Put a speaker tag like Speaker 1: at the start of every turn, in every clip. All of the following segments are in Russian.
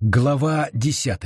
Speaker 1: Глава 10.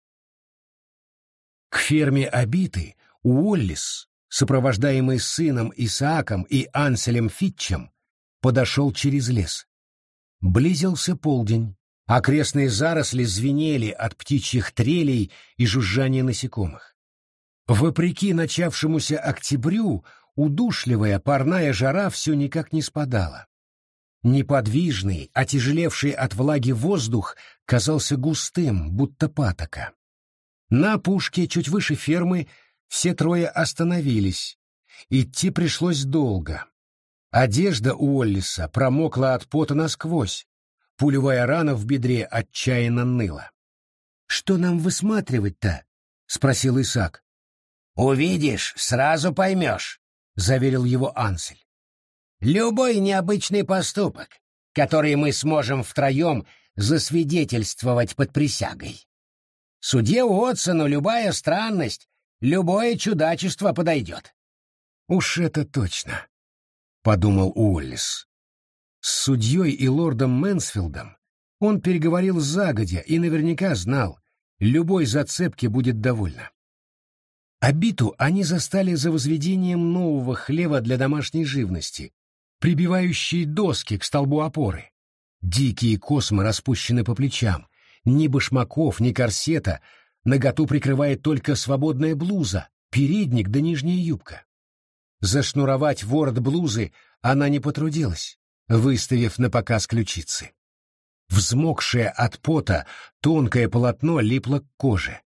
Speaker 1: К ферме Абиты Уоллис, сопровождаемый сыном Исааком и Анселем Фитчем, подошел через лес. Близился полдень, окрестные заросли звенели от птичьих трелей и жужжания насекомых. Вопреки начавшемуся октябрю, удушливая парная жара все никак не спадала. Неподвижный, отяжелевший от влаги воздух казался густым, будто патока. На опушке, чуть выше фермы, все трое остановились. Идти пришлось долго. Одежда у Уоллиса промокла от пота насквозь. Пулевая рана в бедре отчаянно ныла. «Что нам высматривать-то?» — спросил Исаак.
Speaker 2: «Увидишь, сразу поймешь», —
Speaker 1: заверил его Ансель.
Speaker 2: «Любой необычный поступок, который мы сможем втроем засвидетельствовать под присягой. Судье Уотсону любая странность, любое чудачество подойдет».
Speaker 1: «Уж это точно», — подумал Уоллис. С судьей и лордом Мэнсфилдом он переговорил загодя и наверняка знал, любой зацепки будет довольно. Абиту они застали за возведением нового хлева для домашней живности, прибивающие доски к столбу опоры. Дикие космы распущены по плечам, ни башмаков, ни корсета, наготу прикрывает только свободная блуза, передник да нижняя юбка. Зашнуровать ворот блузы она не потрудилась, выставив напоказ ключицы. Взмокшее от пота тонкое полотно липло к коже.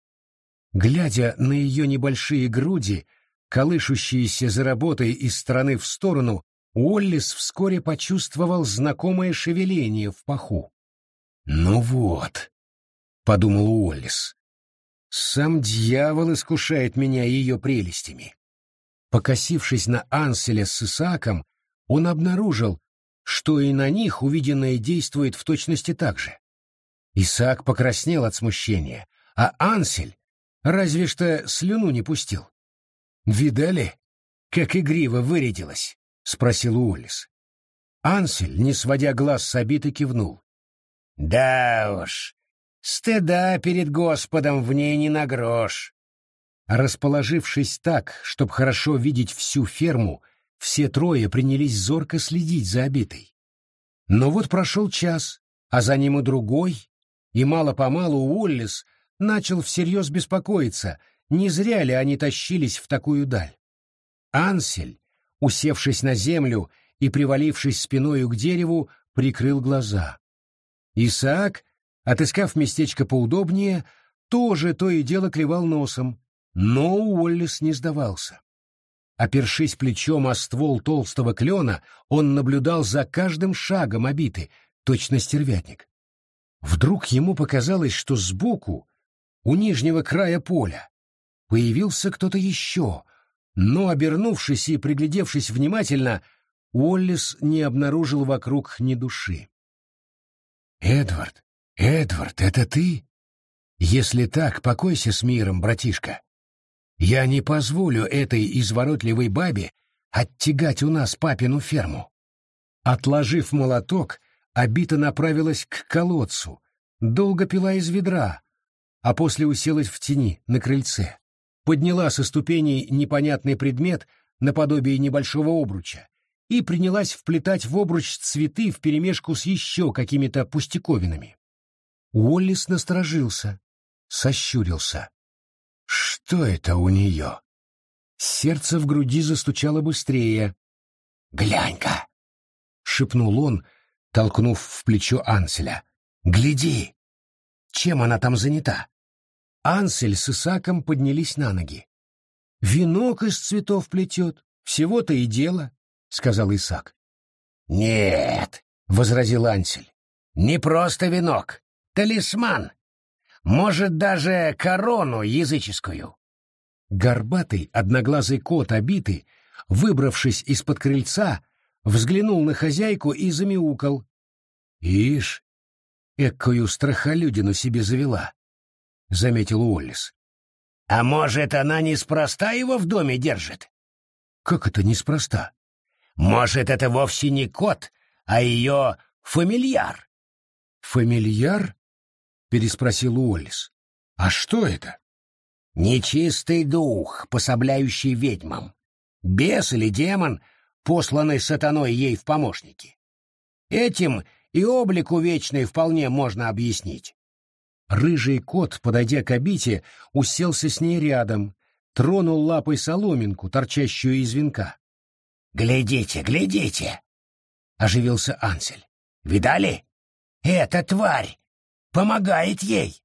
Speaker 1: Глядя на ее небольшие груди, колышущиеся за работой из стороны в сторону, Уоллис вскоре почувствовал знакомое шевеление в паху. «Ну вот», — подумал Уоллис, — «сам дьявол искушает меня ее прелестями». Покосившись на Анселя с Исааком, он обнаружил, что и на них увиденное действует в точности так же. Исаак покраснел от смущения, а Ансель разве что слюну не пустил. «Видали, как игриво вырядилась?» — спросил Уоллис. Ансель, не сводя глаз с Абиты, кивнул.
Speaker 2: «Да уж, стыда перед Господом в ней не на грош».
Speaker 1: Расположившись так, чтобы хорошо видеть всю ферму, все трое принялись зорко следить за Абитой. Но вот прошел час, а за ним и другой, и мало-помалу Уоллис начал всерьез беспокоиться, не зря ли они тащились в такую даль. Ансель, усевшись на землю и привалившись спиною к дереву, прикрыл глаза. Исаак, отыскав местечко поудобнее, тоже то и дело клевал носом, но Уоллис не сдавался. Опершись плечом о ствол толстого клена, он наблюдал за каждым шагом Абиты, точно стервятник. Вдруг ему показалось, что сбоку, у нижнего края поля, появился кто-то еще, но, обернувшись и приглядевшись внимательно, Уоллис не обнаружил вокруг ни души. «Эдвард, это ты? Если так, покойся с миром, братишка. Я не позволю этой изворотливой бабе оттягать у нас папину ферму». Отложив молоток, Абита направилась к колодцу, долго пила из ведра, а после уселась в тени на крыльце, подняла со ступеней непонятный предмет наподобие небольшого обруча и принялась вплетать в обруч цветы вперемешку с еще какими-то пустяковинами. Уоллис насторожился, сощурился. Что это у нее? Сердце в груди застучало быстрее. «Глянь-ка!» — шепнул он, толкнув в плечо Анселя. «Гляди! Чем она там занята?» Ансель с Исааком поднялись на ноги. «Венок из цветов плетет, всего-то и дело», — сказал Исаак.
Speaker 2: «Нет», — возразил Ансель, — «не просто венок, талисман. Может, даже корону языческую».
Speaker 1: Горбатый, одноглазый кот Абиты, выбравшись из-под крыльца, взглянул на хозяйку и замяукал. «Ишь, эккую страхолюдину себе завела», — заметил Уоллис.
Speaker 2: «А может, она неспроста его в доме держит?»
Speaker 1: «Как это неспроста?»
Speaker 2: «Может, это вовсе не кот, а ее фамильяр?»
Speaker 1: «Фамильяр?» — переспросил Уоллес. «А что это?»
Speaker 2: «Нечистый дух, пособляющий ведьмам. Бес или демон, посланный сатаной ей в помощники. Этим и облику вечный вполне можно объяснить».
Speaker 1: Рыжий кот, подойдя к Абите, уселся с ней рядом, тронул лапой соломинку, торчащую из венка.
Speaker 2: «Глядите, глядите!» — оживился Ансель. «Видали? Эта тварь помогает ей!»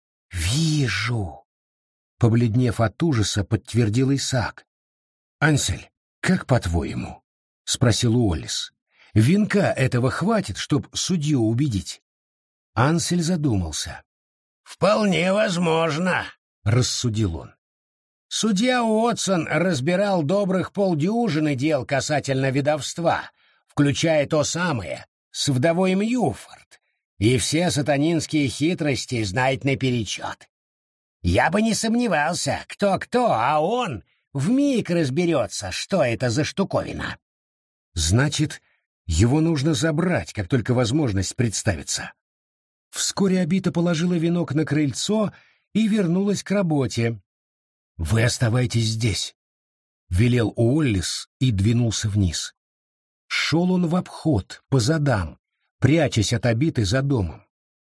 Speaker 1: «Вижу!» — побледнев от ужаса, подтвердил Исаак. «Ансель, как по-твоему?» — спросил Уоллес. «Венка этого хватит, чтоб судью убедить?» Ансель задумался.
Speaker 2: «Вполне возможно», — рассудил он. «Судья Уотсон разбирал добрых полдюжины дел касательно ведовства, включая то самое с вдовой Мьюфорд, и все сатанинские хитрости знает наперечет. Я бы не сомневался, кто-кто, а он вмиг разберется, что это за штуковина».
Speaker 1: «Значит, его нужно забрать, как только возможность представится». Вскоре Абита положила венок на крыльцо и вернулась к работе. «Вы оставайтесь здесь», — велел Уоллес и двинулся вниз. Шел он в обход, по задам, прячась от Абиты за домом.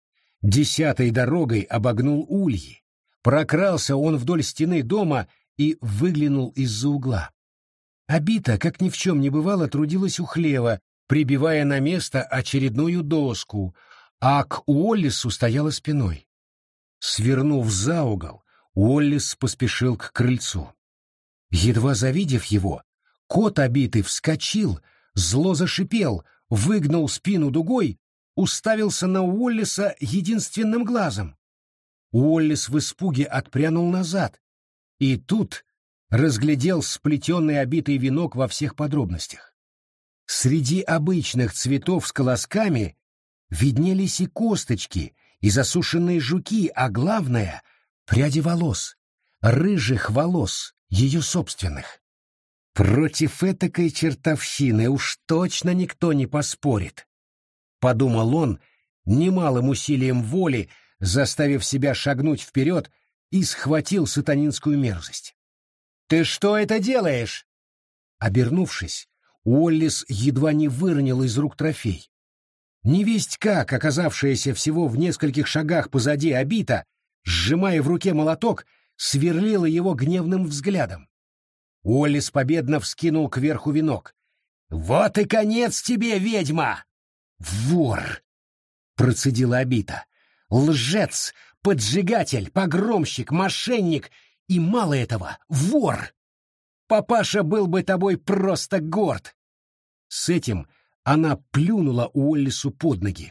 Speaker 1: 10-й дорогой обогнул ульи. Прокрался он вдоль стены дома и выглянул из-за угла. Абита, как ни в чем не бывало, трудилась у хлева, прибивая на место очередную доску, а к Уоллесу стояла спиной. Свернув за угол, Уоллес поспешил к крыльцу. Едва завидев его, кот Абиты вскочил, зло зашипел, выгнул спину дугой, уставился на Уоллеса единственным глазом. Уоллес в испуге отпрянул назад, и тут разглядел сплетенный обитый венок во всех подробностях. Среди обычных цветов с колосками виднелись и косточки, и засушенные жуки, а главное — пряди волос, рыжих волос, ее собственных. Против этакой чертовщины уж точно никто не поспорит, — подумал он, немалым усилием воли заставив себя шагнуть вперед, и схватил сатанинскую мерзость. «Ты что это делаешь?» Обернувшись, Уоллес едва не выронил из рук трофей. Невесть как, оказавшаяся всего в нескольких шагах позади Абита, сжимая в руке молоток, сверлила его гневным взглядом. Уоллес победно вскинул кверху венок. «Вот и конец тебе, ведьма!» «Вор!» — процедила Абита. «Лжец, поджигатель, погромщик, мошенник и, мало этого, вор! Папаша был бы тобой просто горд!» С этим она плюнула Уоллесу под ноги.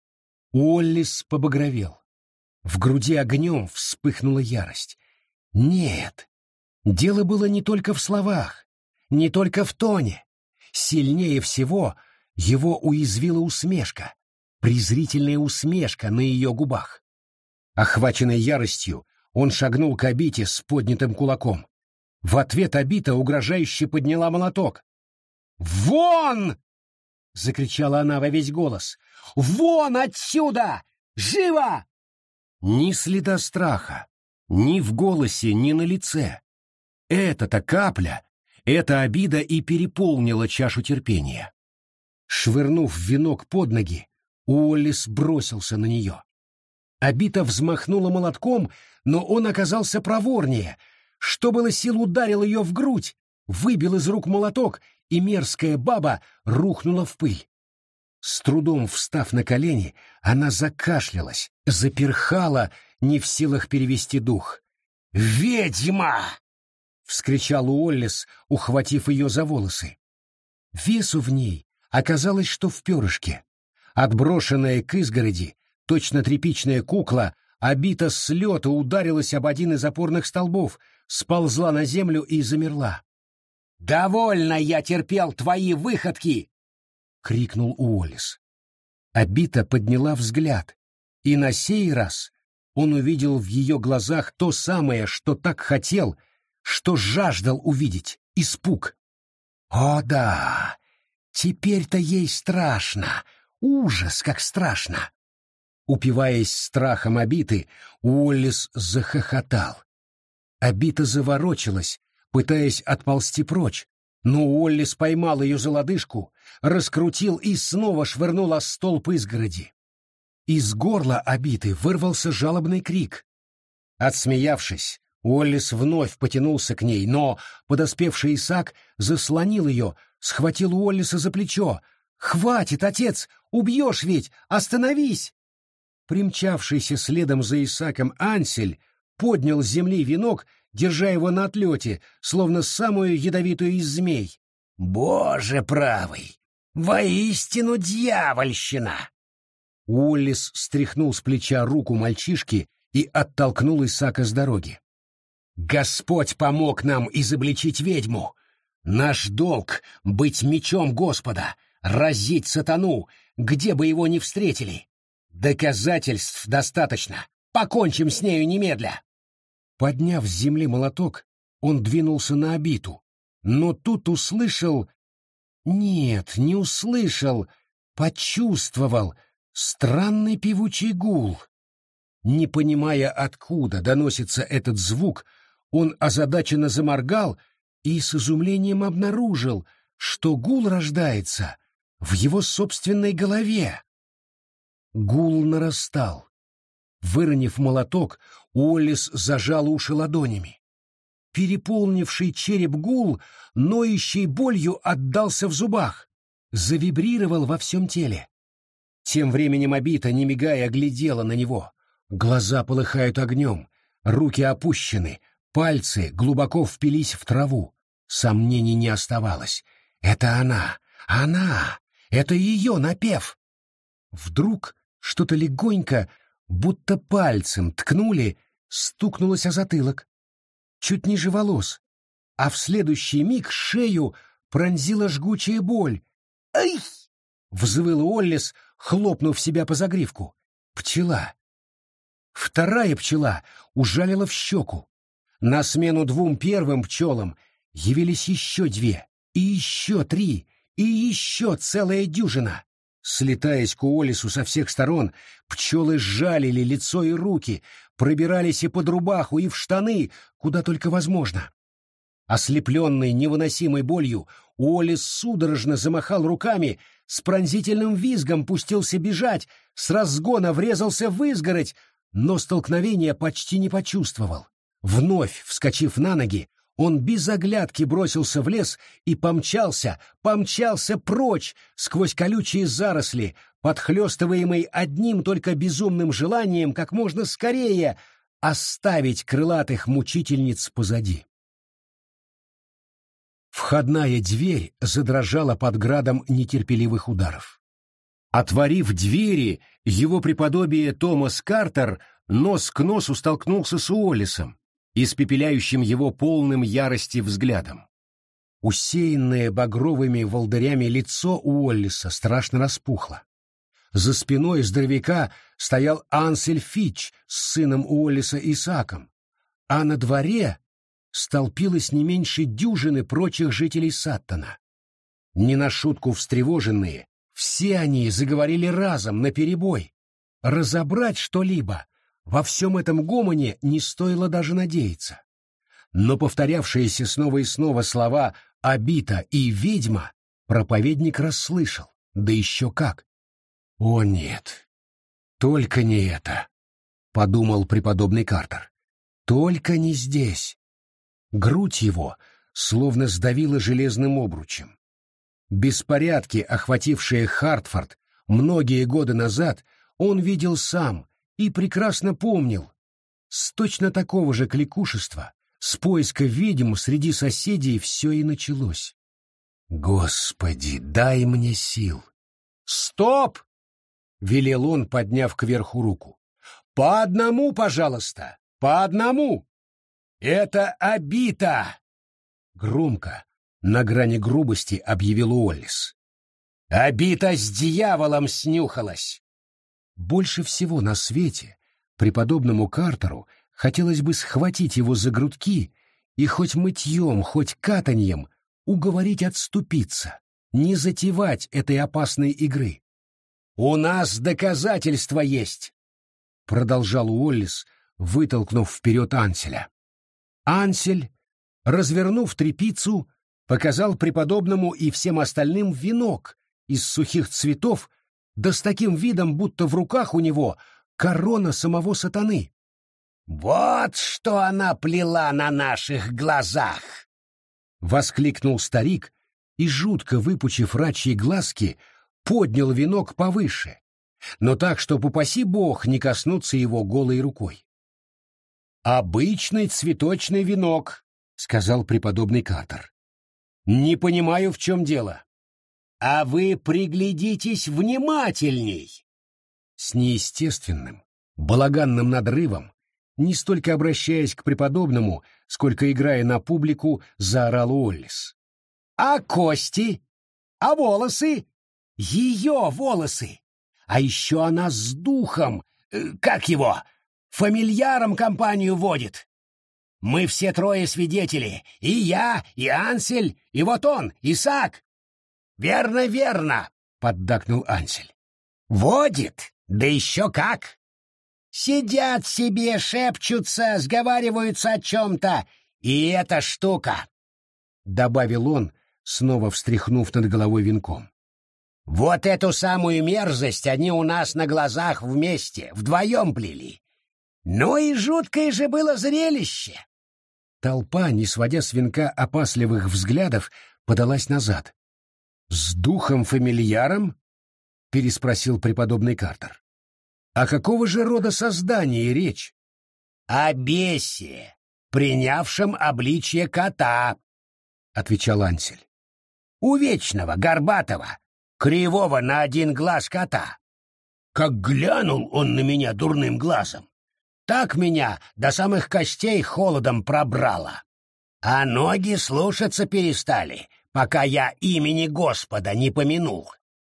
Speaker 1: Уоллес побагровел. В груди огнем вспыхнула ярость. Нет, дело было не только в словах, не только в тоне. Сильнее всего его уязвила усмешка, презрительная усмешка на ее губах. Охваченный яростью, он шагнул к Абите с поднятым кулаком. В ответ Абита угрожающе подняла молоток. «Вон!» — закричала она во весь голос. «Вон отсюда! Живо!» Ни следа страха, ни в голосе, ни на лице. Эта-то капля, эта обида и переполнила чашу терпения. Швырнув венок под ноги, Уоллес бросился на нее. Абита взмахнула молотком, но он оказался проворнее. Что было сил, ударил ее в грудь, выбил из рук молоток, и мерзкая баба рухнула в пыль. С трудом встав на колени, она закашлялась, заперхала, не в силах перевести дух. «Ведьма!» — вскричал Уоллес, ухватив ее за волосы. Весу в ней оказалось, что в перышке. Отброшенная к изгороди, точно тряпичная кукла, Абита с лета ударилась об один из опорных столбов, сползла на землю и замерла. «Довольно я терпел твои выходки!» — крикнул Уоллес. Абита подняла взгляд, и на сей раз он увидел в ее глазах то самое, что так хотел, что жаждал увидеть — испуг. О да, теперь-то ей страшно, ужас как страшно. Упиваясь страхом Обиты, Уоллес захохотал. Обита заворочилась, пытаясь отползти прочь, но Уоллес поймал ее за лодыжку, раскрутил и снова швырнул о столб изгороди. Из горла Обиты вырвался жалобный крик. Отсмеявшись, Уоллес вновь потянулся к ней, но подоспевший Исаак заслонил ее, схватил Уоллеса за плечо. «Хватит, отец! Убьешь ведь! Остановись!» Примчавшийся следом за Исааком Ансель поднял с земли венок, держа его на отлете, словно самую ядовитую из змей.
Speaker 2: «Боже правый! Воистину дьявольщина!»
Speaker 1: Уоллес стряхнул с плеча руку мальчишки и оттолкнул Исаака с дороги. «Господь помог нам изобличить ведьму! Наш долг — быть мечом Господа, разить сатану, где бы его ни встретили! Доказательств достаточно! Покончим с нею немедля!» Подняв с земли молоток, он двинулся на Обиту, но тут услышал... Нет, не услышал, почувствовал странный певучий гул. Не понимая, откуда доносится этот звук, он озадаченно заморгал и с изумлением обнаружил, что гул рождается в его собственной голове. Гул нарастал. Выронив молоток, Уоллес зажал уши ладонями. Переполнивший череп гул, ноющей болью отдался в зубах, завибрировал во всем теле. Тем временем Обита, не мигая, глядела на него. Глаза полыхают огнем, руки опущены, пальцы глубоко впились в траву. Сомнений не оставалось. Это она! Это ее напев! Вдруг что-то легонько, будто пальцем ткнули, стукнулось о затылок, чуть ниже волос, а в следующий миг шею пронзила жгучая боль. «Ай!» — взвыл Уоллес, хлопнув себя по загривку. Пчела. Вторая пчела ужалила в щеку. На смену двум первым пчелам явились еще две, и еще три, и еще целая дюжина. Слетаясь к Уоллесу со всех сторон, пчелы сжалили лицо и руки, пробирались и под рубаху, и в штаны, куда только возможно. Ослепленный невыносимой болью, Уоллес судорожно замахал руками, с пронзительным визгом пустился бежать, с разгона врезался в изгородь, но столкновения почти не почувствовал. Вновь вскочив на ноги, он без оглядки бросился в лес и помчался прочь сквозь колючие заросли, подхлёстываемый одним только безумным желанием как можно скорее оставить крылатых мучительниц позади. Входная дверь задрожала под градом нетерпеливых ударов. Отворив двери, его преподобие Томас Картер нос к носу столкнулся с Уоллесом, испепеляющим его полным ярости взглядом. Усеянное багровыми волдырями лицо Уоллеса страшно распухло. За спиной здоровяка стоял Ансель Фич с сыном Уоллеса Исааком, а на дворе столпилось не меньше дюжины прочих жителей Саттона. Не на шутку встревоженные, все они заговорили разом, наперебой. Разобрать что-либо во всем этом гомоне не стоило даже надеяться. Но повторявшиеся снова и снова слова «обита» и «ведьма» проповедник расслышал, да еще как. «О нет, только не это», — подумал преподобный Картер. «Только не здесь». Грудь его словно сдавила железным обручем. Беспорядки, охватившие Хартфорд многие годы назад, он видел сам и прекрасно помнил. С точно такого же кликушества, с поиска ведьм среди соседей все и началось. «Господи, дай мне сил!» «Стоп!» — велел он, подняв кверху руку. «По одному, пожалуйста, по одному! Это Обита!» Громко, на грани грубости, объявил Уоллес. «Обита с дьяволом снюхалась!» Больше всего на свете преподобному Картеру хотелось бы схватить его за грудки и хоть мытьем, хоть катаньем уговорить отступиться, не затевать этой опасной игры. «У нас доказательства есть!» — продолжал Уоллес, вытолкнув вперед Анселя. Ансель, развернув тряпицу, показал преподобному и всем остальным венок из сухих цветов, да с таким видом, будто в руках у него корона самого сатаны.
Speaker 2: «Вот что она плела на наших глазах!»
Speaker 1: — воскликнул старик и, жутко выпучив рачьи глазки, поднял венок повыше, но так, чтоб, упаси бог, не коснуться его голой рукой. «Обычный цветочный венок», — сказал преподобный Картер. «Не понимаю, в чем дело».
Speaker 2: «А вы приглядитесь внимательней!»
Speaker 1: С неестественным, балаганным надрывом, не столько обращаясь к преподобному, сколько играя на публику, заорал Уоллес.
Speaker 2: «А кости? А волосы? Ее волосы! А еще она с духом, как его, фамильяром компанию водит. Мы все трое свидетели, и я, и Ансель, и вот он, Исаак». «Верно, верно», — поддакнул Ансель. «Водит, да еще как! Сидят себе, шепчутся, сговариваются о чем-то, и эта штука», — добавил он, снова встряхнув над головой венком. «Вот эту самую мерзость они у нас на глазах вместе, вдвоем плели. Ну и жуткое же было зрелище!»
Speaker 1: Толпа, не сводя с венка опасливых взглядов, подалась назад. «С духом-фамильяром?» — переспросил преподобный Картер. «О какого же рода создании речь?»
Speaker 2: «О бесе, принявшем обличье кота», — отвечал Ансель. «У вечного, горбатого, кривого на один глаз кота. Как глянул он на меня дурным глазом, так меня до самых костей холодом пробрало. А ноги слушаться перестали, пока я имени Господа не помянул».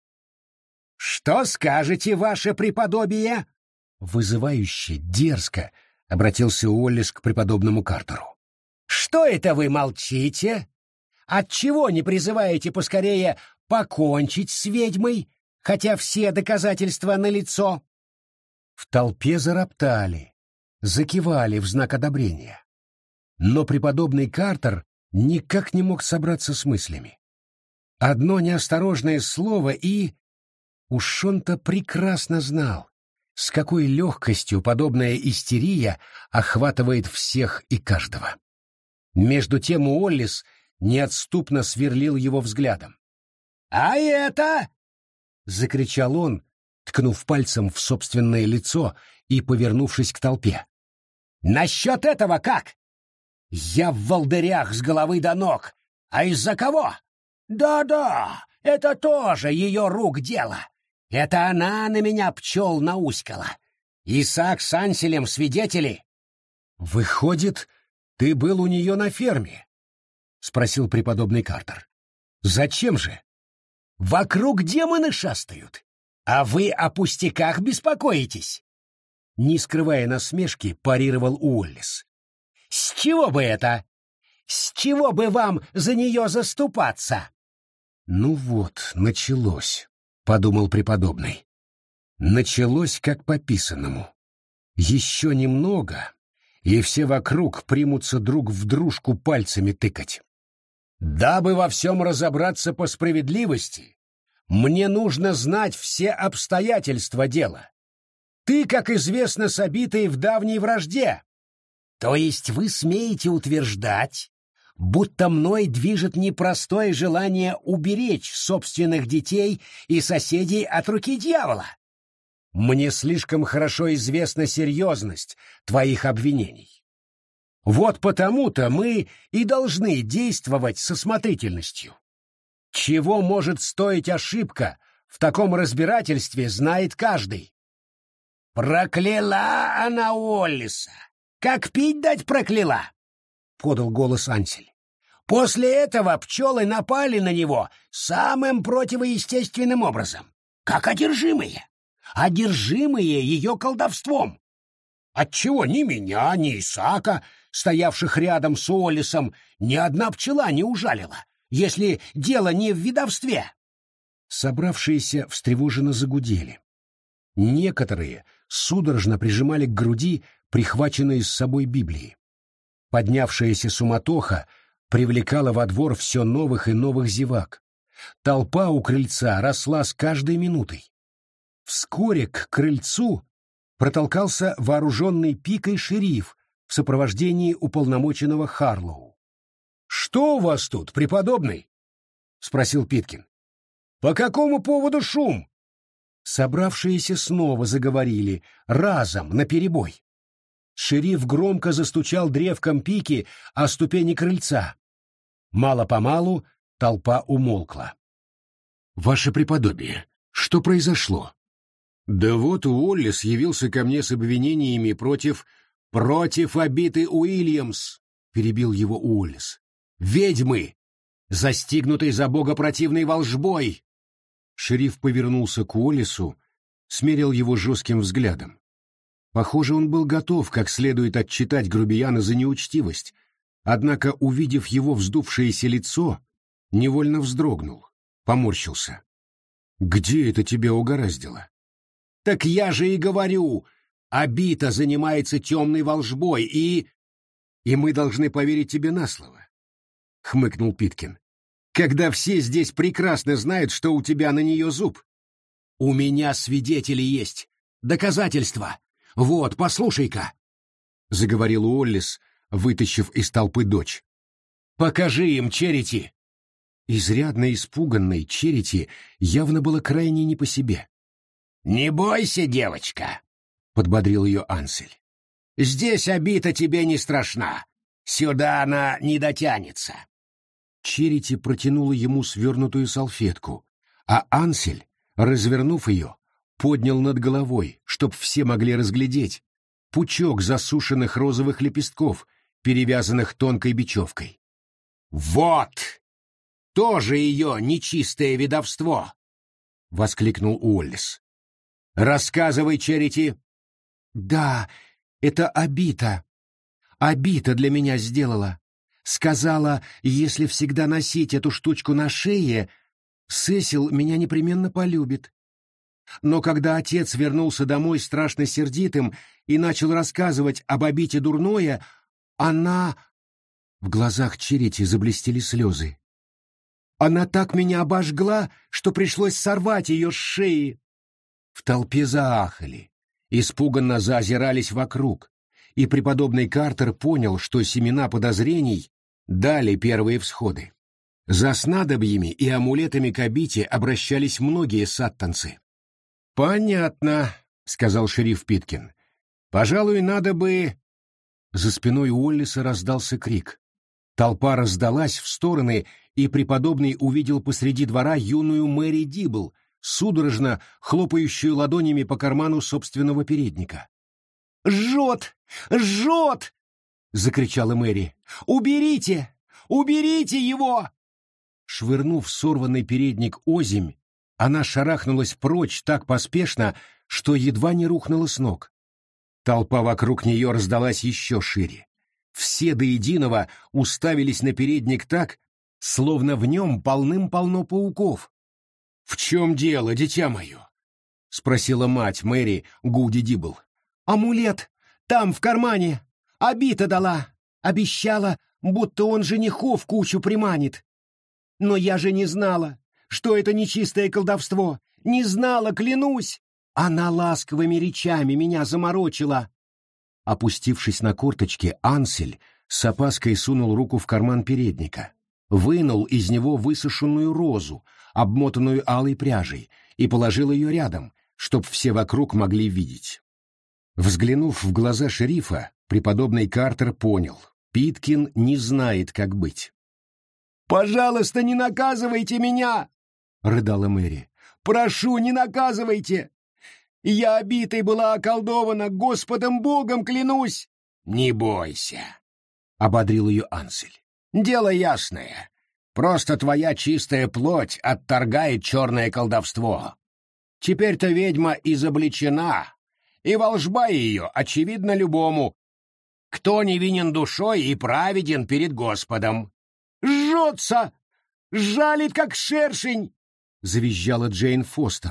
Speaker 2: «Что скажете, ваше преподобие?»
Speaker 1: Вызывающе, дерзко обратился Уоллес к преподобному Картеру.
Speaker 2: «Что это вы молчите? Отчего не призываете поскорее покончить с ведьмой, хотя все доказательства налицо?»
Speaker 1: В толпе зароптали, закивали в знак одобрения. Но преподобный Картер никак не мог собраться с мыслями. Одно неосторожное слово и... Уж он-то прекрасно знал, с какой легкостью подобная истерия охватывает всех и каждого. Между тем Уоллес неотступно сверлил его взглядом.
Speaker 2: «А это?»
Speaker 1: — закричал он, ткнув пальцем в собственное лицо и повернувшись к толпе.
Speaker 2: «Насчет этого как? Я в волдырях с головы до ног. А из-за кого? Да-да, это тоже ее рук дело. Это она на меня пчел науськала. Исаак с Анселем свидетели».
Speaker 1: «Выходит, ты был у нее на ферме?» — спросил преподобный Картер. «Зачем же?»
Speaker 2: «Вокруг демоны шастают, а вы о пустяках беспокоитесь», — не скрывая насмешки, парировал Уоллес. «С чего бы это? С чего бы вам за нее заступаться?»
Speaker 1: «Ну вот, началось», — подумал преподобный. «Началось как по писанному. Еще немного, и все вокруг примутся друг в дружку пальцами тыкать. Дабы во всем разобраться по справедливости, мне нужно знать все обстоятельства дела. Ты, как известно, собитый в давней вражде».
Speaker 2: «То есть вы смеете утверждать, будто мной движет непростое желание уберечь собственных детей и соседей от руки дьявола?»
Speaker 1: «Мне слишком хорошо известна серьезность твоих обвинений. Вот потому-то мы и должны действовать со осмотрительностью. Чего может стоить ошибка в таком разбирательстве, знает каждый».
Speaker 2: «Прокляла она Уоллеса! Как пить дать прокляла!» — подал голос Ансель. «После этого пчелы напали на него самым противоестественным образом, как одержимые ее колдовством. Отчего ни меня, ни Исаака, стоявших рядом с Уоллесом, ни одна пчела не ужалила, если дело не в ведовстве».
Speaker 1: Собравшиеся встревоженно загудели. Некоторые судорожно прижимали к груди прихваченные с собой Библии. Поднявшаяся суматоха привлекала во двор все новых и новых зевак. Толпа у крыльца росла с каждой минутой. Вскоре к крыльцу протолкался вооруженный пикой шериф в сопровождении уполномоченного Харлоу. «Что у вас тут, преподобный?» — спросил Питкин. «По какому поводу шум?» Собравшиеся снова заговорили, разом, наперебой. Шериф громко застучал древком пики о ступени крыльца. Мало-помалу толпа умолкла. «Ваше преподобие, что произошло?» «Да вот Уоллес явился ко мне с обвинениями против Абиты Уильямс», — перебил его Уоллес. «Ведьмы, застигнутой за богопротивной волжбой!» Шериф повернулся к Уоллесу, смерил его жестким взглядом. Похоже, он был готов как следует отчитать грубияна за неучтивость, однако, увидев его вздувшееся лицо, невольно вздрогнул, поморщился. «Где это тебя угораздило?» «Так я же и говорю, Абита занимается темной волжбой, и мы должны поверить тебе на слово», — хмыкнул Питкин, «когда все здесь прекрасно знают, что у тебя на нее зуб. У меня свидетели есть, доказательства. Вот, послушай-ка», — заговорил Уоллес, вытащив из толпы дочь. «Покажи им, Черити». Изрядно испуганной Черити явно было крайне не по себе. «Не бойся, девочка», — подбодрил ее Ансель. «Здесь Абита тебе не страшна. Сюда она не дотянется». Черити протянула ему свернутую салфетку, а Ансель, развернув ее, поднял над головой, чтоб все могли разглядеть, пучок засушенных розовых лепестков, перевязанных тонкой бечевкой. «Вот! Тоже ее нечистое ведовство!» — воскликнул Уоллес. «Рассказывай, Черити». «Да, это Абита. Абита для меня сделала. Сказала, если всегда носить эту штучку на шее, Сесил меня непременно полюбит. Но когда отец вернулся домой страшно сердитым и начал рассказывать об Абите дурное, она...» В глазах Черити заблестели слезы. «Она так меня обожгла, что пришлось сорвать ее с шеи». В толпе заахали, испуганно заозирались вокруг, и преподобный Картер понял, что семена подозрений дали первые всходы. За снадобьями и амулетами к Абите обращались многие саттанцы. «Понятно», — сказал шериф Питкин. «Пожалуй, надо бы...» За спиной Уоллеса раздался крик. Толпа раздалась в стороны, и преподобный увидел посреди двора юную Мэри Дибл, судорожно хлопающую ладонями по карману собственного передника. «Жжет! Жжет!» — закричала Мэри. «Уберите! Уберите его!» Швырнув сорванный передник озимь, она шарахнулась прочь так поспешно, что едва не рухнула с ног. Толпа вокруг нее раздалась еще шире. Все до единого уставились на передник так, словно в нем полным-полно пауков. «В чем дело, дитя мое?» — спросила мать Мэри Гуди Дибл. «Амулет! Там, в кармане! Абита дала! Обещала, будто он женихов кучу приманит! Но я же не знала, что это нечистое колдовство! Не знала, клянусь! Она ласковыми речами меня заморочила!» Опустившись на корточки, Ансель с опаской сунул руку в карман передника, вынул из него высушенную розу, обмотанную алой пряжей, и положил ее рядом, чтоб все вокруг могли видеть. Взглянув в глаза шерифа, преподобный Картер понял — Питкин не знает, как быть. «Пожалуйста, не наказывайте меня!» — рыдала Мэри. «Прошу, не наказывайте! Я Абитой была околдована, Господом Богом клянусь!» «Не бойся!» — ободрил ее Ансель. «Дело ясное. Просто твоя чистая плоть отторгает черное колдовство. Теперь-то ведьма изобличена, и волжба ее очевидна любому, кто невинен душой и праведен перед Господом». «Жжется! Жалит, как шершень!» — завизжала Джейн Фостер.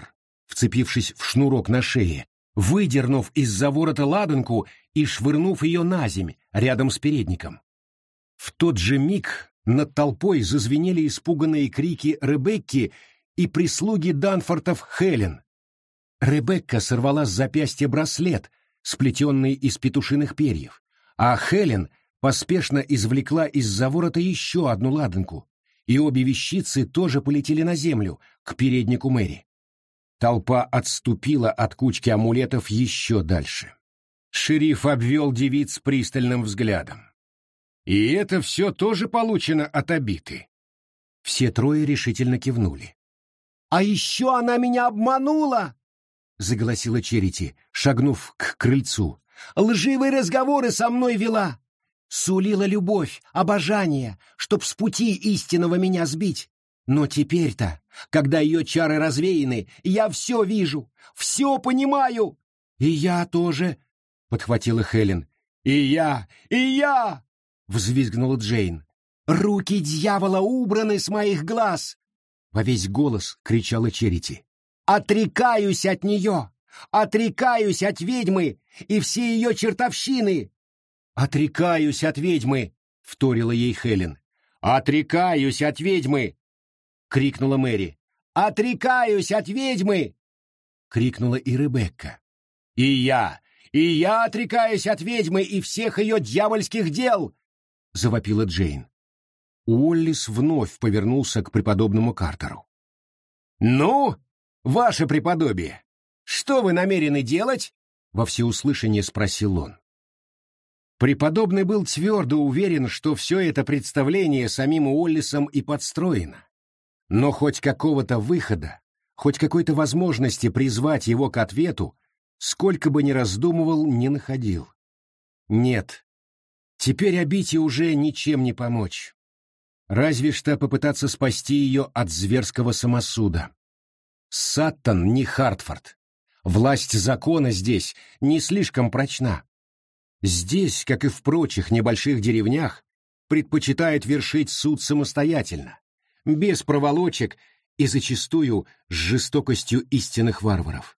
Speaker 1: вцепившись в шнурок на шее, выдернув из-за ворота ладанку и швырнув ее на земь рядом с передником. В тот же миг над толпой зазвенели испуганные крики Ребекки и прислуги Данфортов Хелен. Ребекка сорвала с запястья браслет, сплетенный из петушиных перьев, а Хелен поспешно извлекла из-за ворота еще одну ладанку, и обе вещицы тоже полетели на землю, к переднику Мэри. Толпа отступила от кучки амулетов еще дальше. Шериф обвел девиц пристальным взглядом. «И это все тоже получено от Абиты?» Все трое решительно кивнули.
Speaker 2: «А еще она меня обманула!» — заголосила Черити, шагнув к крыльцу. «Лживые разговоры со мной вела! Сулила любовь, обожание, чтоб с пути истинного меня сбить. Но теперь-то, когда ее чары развеяны, я все вижу, все понимаю!» «И я тоже!» — подхватила Хелен. «И я! И я!» — взвизгнула Джейн. «Руки дьявола убраны с моих глаз!» — во весь голос кричала Черити. «Отрекаюсь от нее! Отрекаюсь от ведьмы и все ее чертовщины!» «Отрекаюсь от ведьмы!» — вторила ей Хелен. «Отрекаюсь от ведьмы!» — крикнула Мэри. «Отрекаюсь от ведьмы!» — крикнула и Ребекка. И я отрекаюсь от ведьмы и всех ее дьявольских дел!» — завопила Джейн. Уоллис вновь повернулся к преподобному Картеру. «Ну, ваше преподобие, что вы намерены делать?» — во всеуслышание спросил он. Преподобный был твердо уверен, что все это представление самим Уоллисом и подстроено. Но хоть какого-то выхода, хоть какой-то возможности призвать его к ответу, сколько бы ни раздумывал, не находил. Нет, теперь Абите уже ничем не помочь. Разве что попытаться спасти ее от зверского самосуда. Саттон не Хартфорд. Власть закона здесь не слишком прочна. Здесь, как и в прочих небольших деревнях, предпочитают вершить суд самостоятельно, без проволочек и зачастую с жестокостью истинных варваров.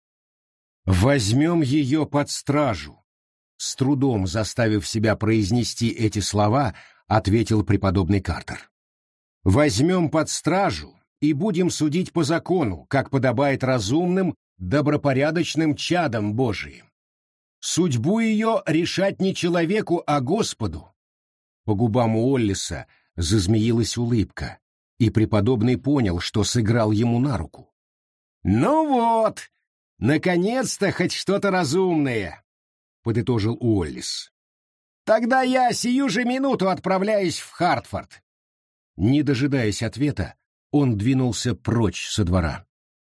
Speaker 2: «Возьмем ее под стражу», — с трудом заставив себя произнести эти слова, ответил преподобный Картер. «Возьмем под стражу и будем судить по закону, как подобает разумным, добропорядочным чадам Божиим. Судьбу ее решать не человеку, а Господу». По губам Уоллиса зазмеилась улыбка, и преподобный понял, что сыграл ему на руку. «Ну вот, наконец-то хоть что-то разумное», — подытожил Уоллис. «Тогда я сию же минуту отправляюсь в Хартфорд». Не дожидаясь ответа, он двинулся прочь со двора.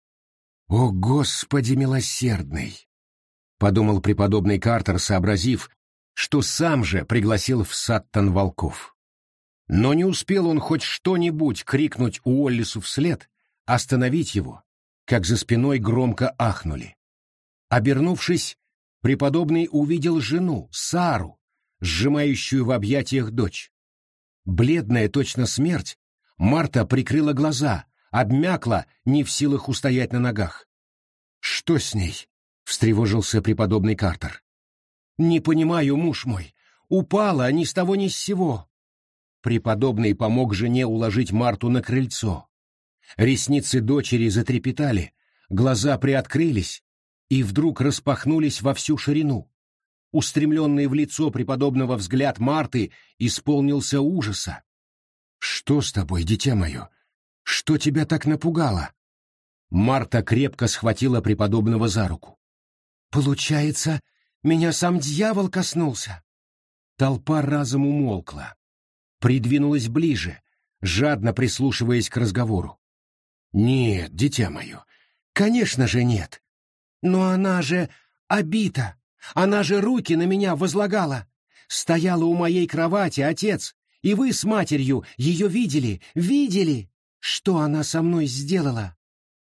Speaker 2: «О, Господи милосердный!» — подумал преподобный Картер, сообразив, что сам же пригласил в Саттон волков. Но не успел он хоть что-нибудь крикнуть Уоллису вслед, остановить его, как за спиной громко ахнули. Обернувшись, преподобный увидел жену, Сару, сжимающую в объятиях дочь. Бледная, точно смерть, Марта прикрыла глаза, обмякла, не в силах устоять на ногах. «Что с ней?» — встревожился преподобный Картер. «Не понимаю, муж мой. Упала ни с того ни с сего». Преподобный помог жене уложить Марту на крыльцо. Ресницы дочери затрепетали, глаза приоткрылись и вдруг распахнулись во всю ширину. Устремленный в лицо преподобного взгляд Марты исполнился ужаса. «Что с тобой, дитя мое? Что тебя так напугало?» Марта крепко схватила преподобного за руку. «Получается, меня сам дьявол коснулся?» Толпа разом умолкла, придвинулась ближе, жадно прислушиваясь к разговору. «Нет, дитя мое, конечно же нет. Но она же Абита, она же руки на меня возлагала. Стояла у моей кровати, отец, и вы с матерью ее видели, что она со мной сделала?»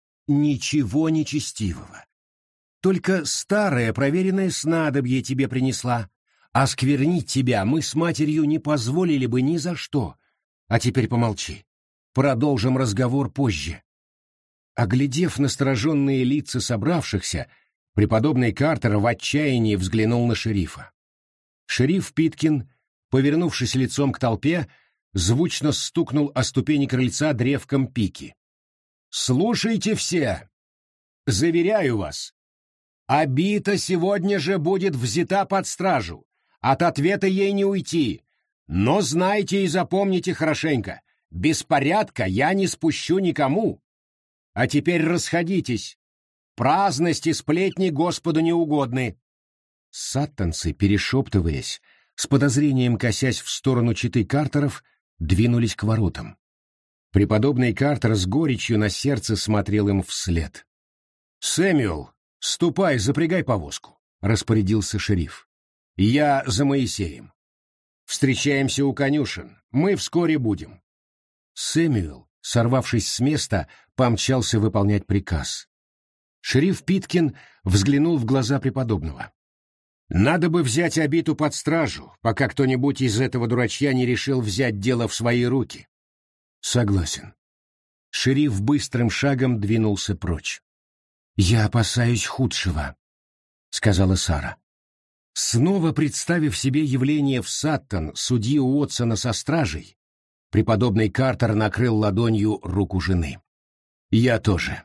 Speaker 2: «Ничего нечестивого. Только старое проверенное снадобье тебе принесла. Осквернить тебя мы с матерью не позволили бы ни за что. А теперь помолчи. Продолжим разговор позже».
Speaker 1: Оглядев настороженные лица собравшихся, преподобный Картер в отчаянии взглянул на шерифа. Шериф Питкин, повернувшись лицом к толпе, звучно стукнул о ступени крыльца древком пики. «Слушайте все! Заверяю вас, Абита сегодня же будет взята под стражу, от ответа ей не уйти, но знайте и запомните хорошенько, беспорядка я не спущу никому. А теперь расходитесь, праздность и сплетни Господу не угодны». Саттанцы, перешептываясь, с подозрением косясь в сторону четы Картеров, двинулись к воротам. Преподобный Картер с горечью на сердце смотрел им вслед. «Сэмюэл, ступай, запрягай повозку», — распорядился шериф. «Я за Моисеем. Встречаемся у конюшен, мы вскоре будем». Сэмюэл, сорвавшись с места, помчался выполнять приказ. Шериф Питкин взглянул в глаза преподобного. «Надо бы взять Абиту под стражу, пока кто-нибудь из этого дурачья не решил взять дело в свои руки». «Согласен». Шериф быстрым шагом двинулся прочь. «Я опасаюсь худшего», — сказала Сара. Снова представив себе явление в Саттон судьи Уотсона со стражей, преподобный Картер накрыл ладонью руку жены. «Я тоже».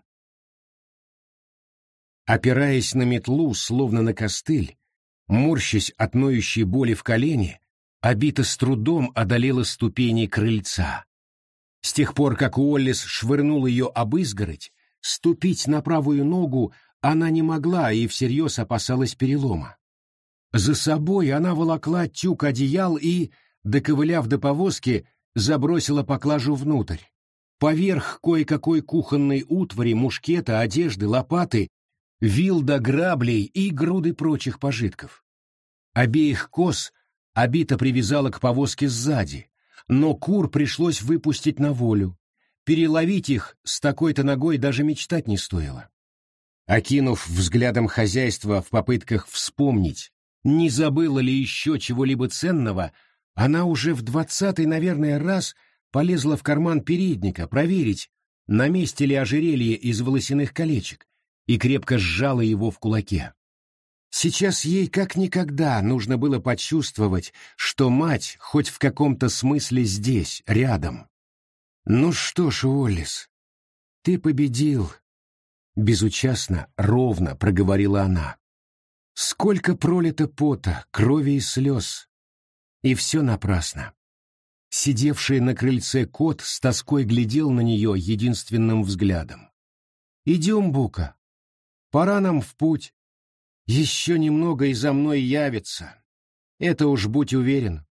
Speaker 1: Опираясь на метлу, словно на костыль, морщась от ноющей боли в колене, Абита с трудом одолела ступени крыльца. С тех пор, как Уоллес швырнул ее об изгородь, ступить на правую ногу она не могла и всерьез опасалась перелома. За собой она волокла тюк одеял и, доковыляв до повозки, забросила поклажу внутрь. Поверх кое-какой кухонной утвари, мушкета, одежды, лопаты, вил до граблей и груды прочих пожитков. Обеих коз Абита привязала к повозке сзади, но кур пришлось выпустить на волю. Переловить их с такой-то ногой даже мечтать не стоило. Окинув взглядом хозяйство в попытках вспомнить, не забыла ли еще чего-либо ценного, она уже в 20-й, наверное, раз полезла в карман передника проверить, на месте ли ожерелье из волосяных колечек, и крепко сжала его в кулаке. Сейчас ей как никогда нужно было почувствовать, что мать хоть в каком-то смысле здесь, рядом. «Ну что ж, Уоллес, ты победил», — безучастно, ровно проговорила она. «Сколько пролито пота, крови и слез. И все напрасно». Сидевший на крыльце кот с тоской глядел на нее единственным взглядом. «Идем, Бука. Пора нам в путь. Еще немного и за мной явится. Это уж будь уверен».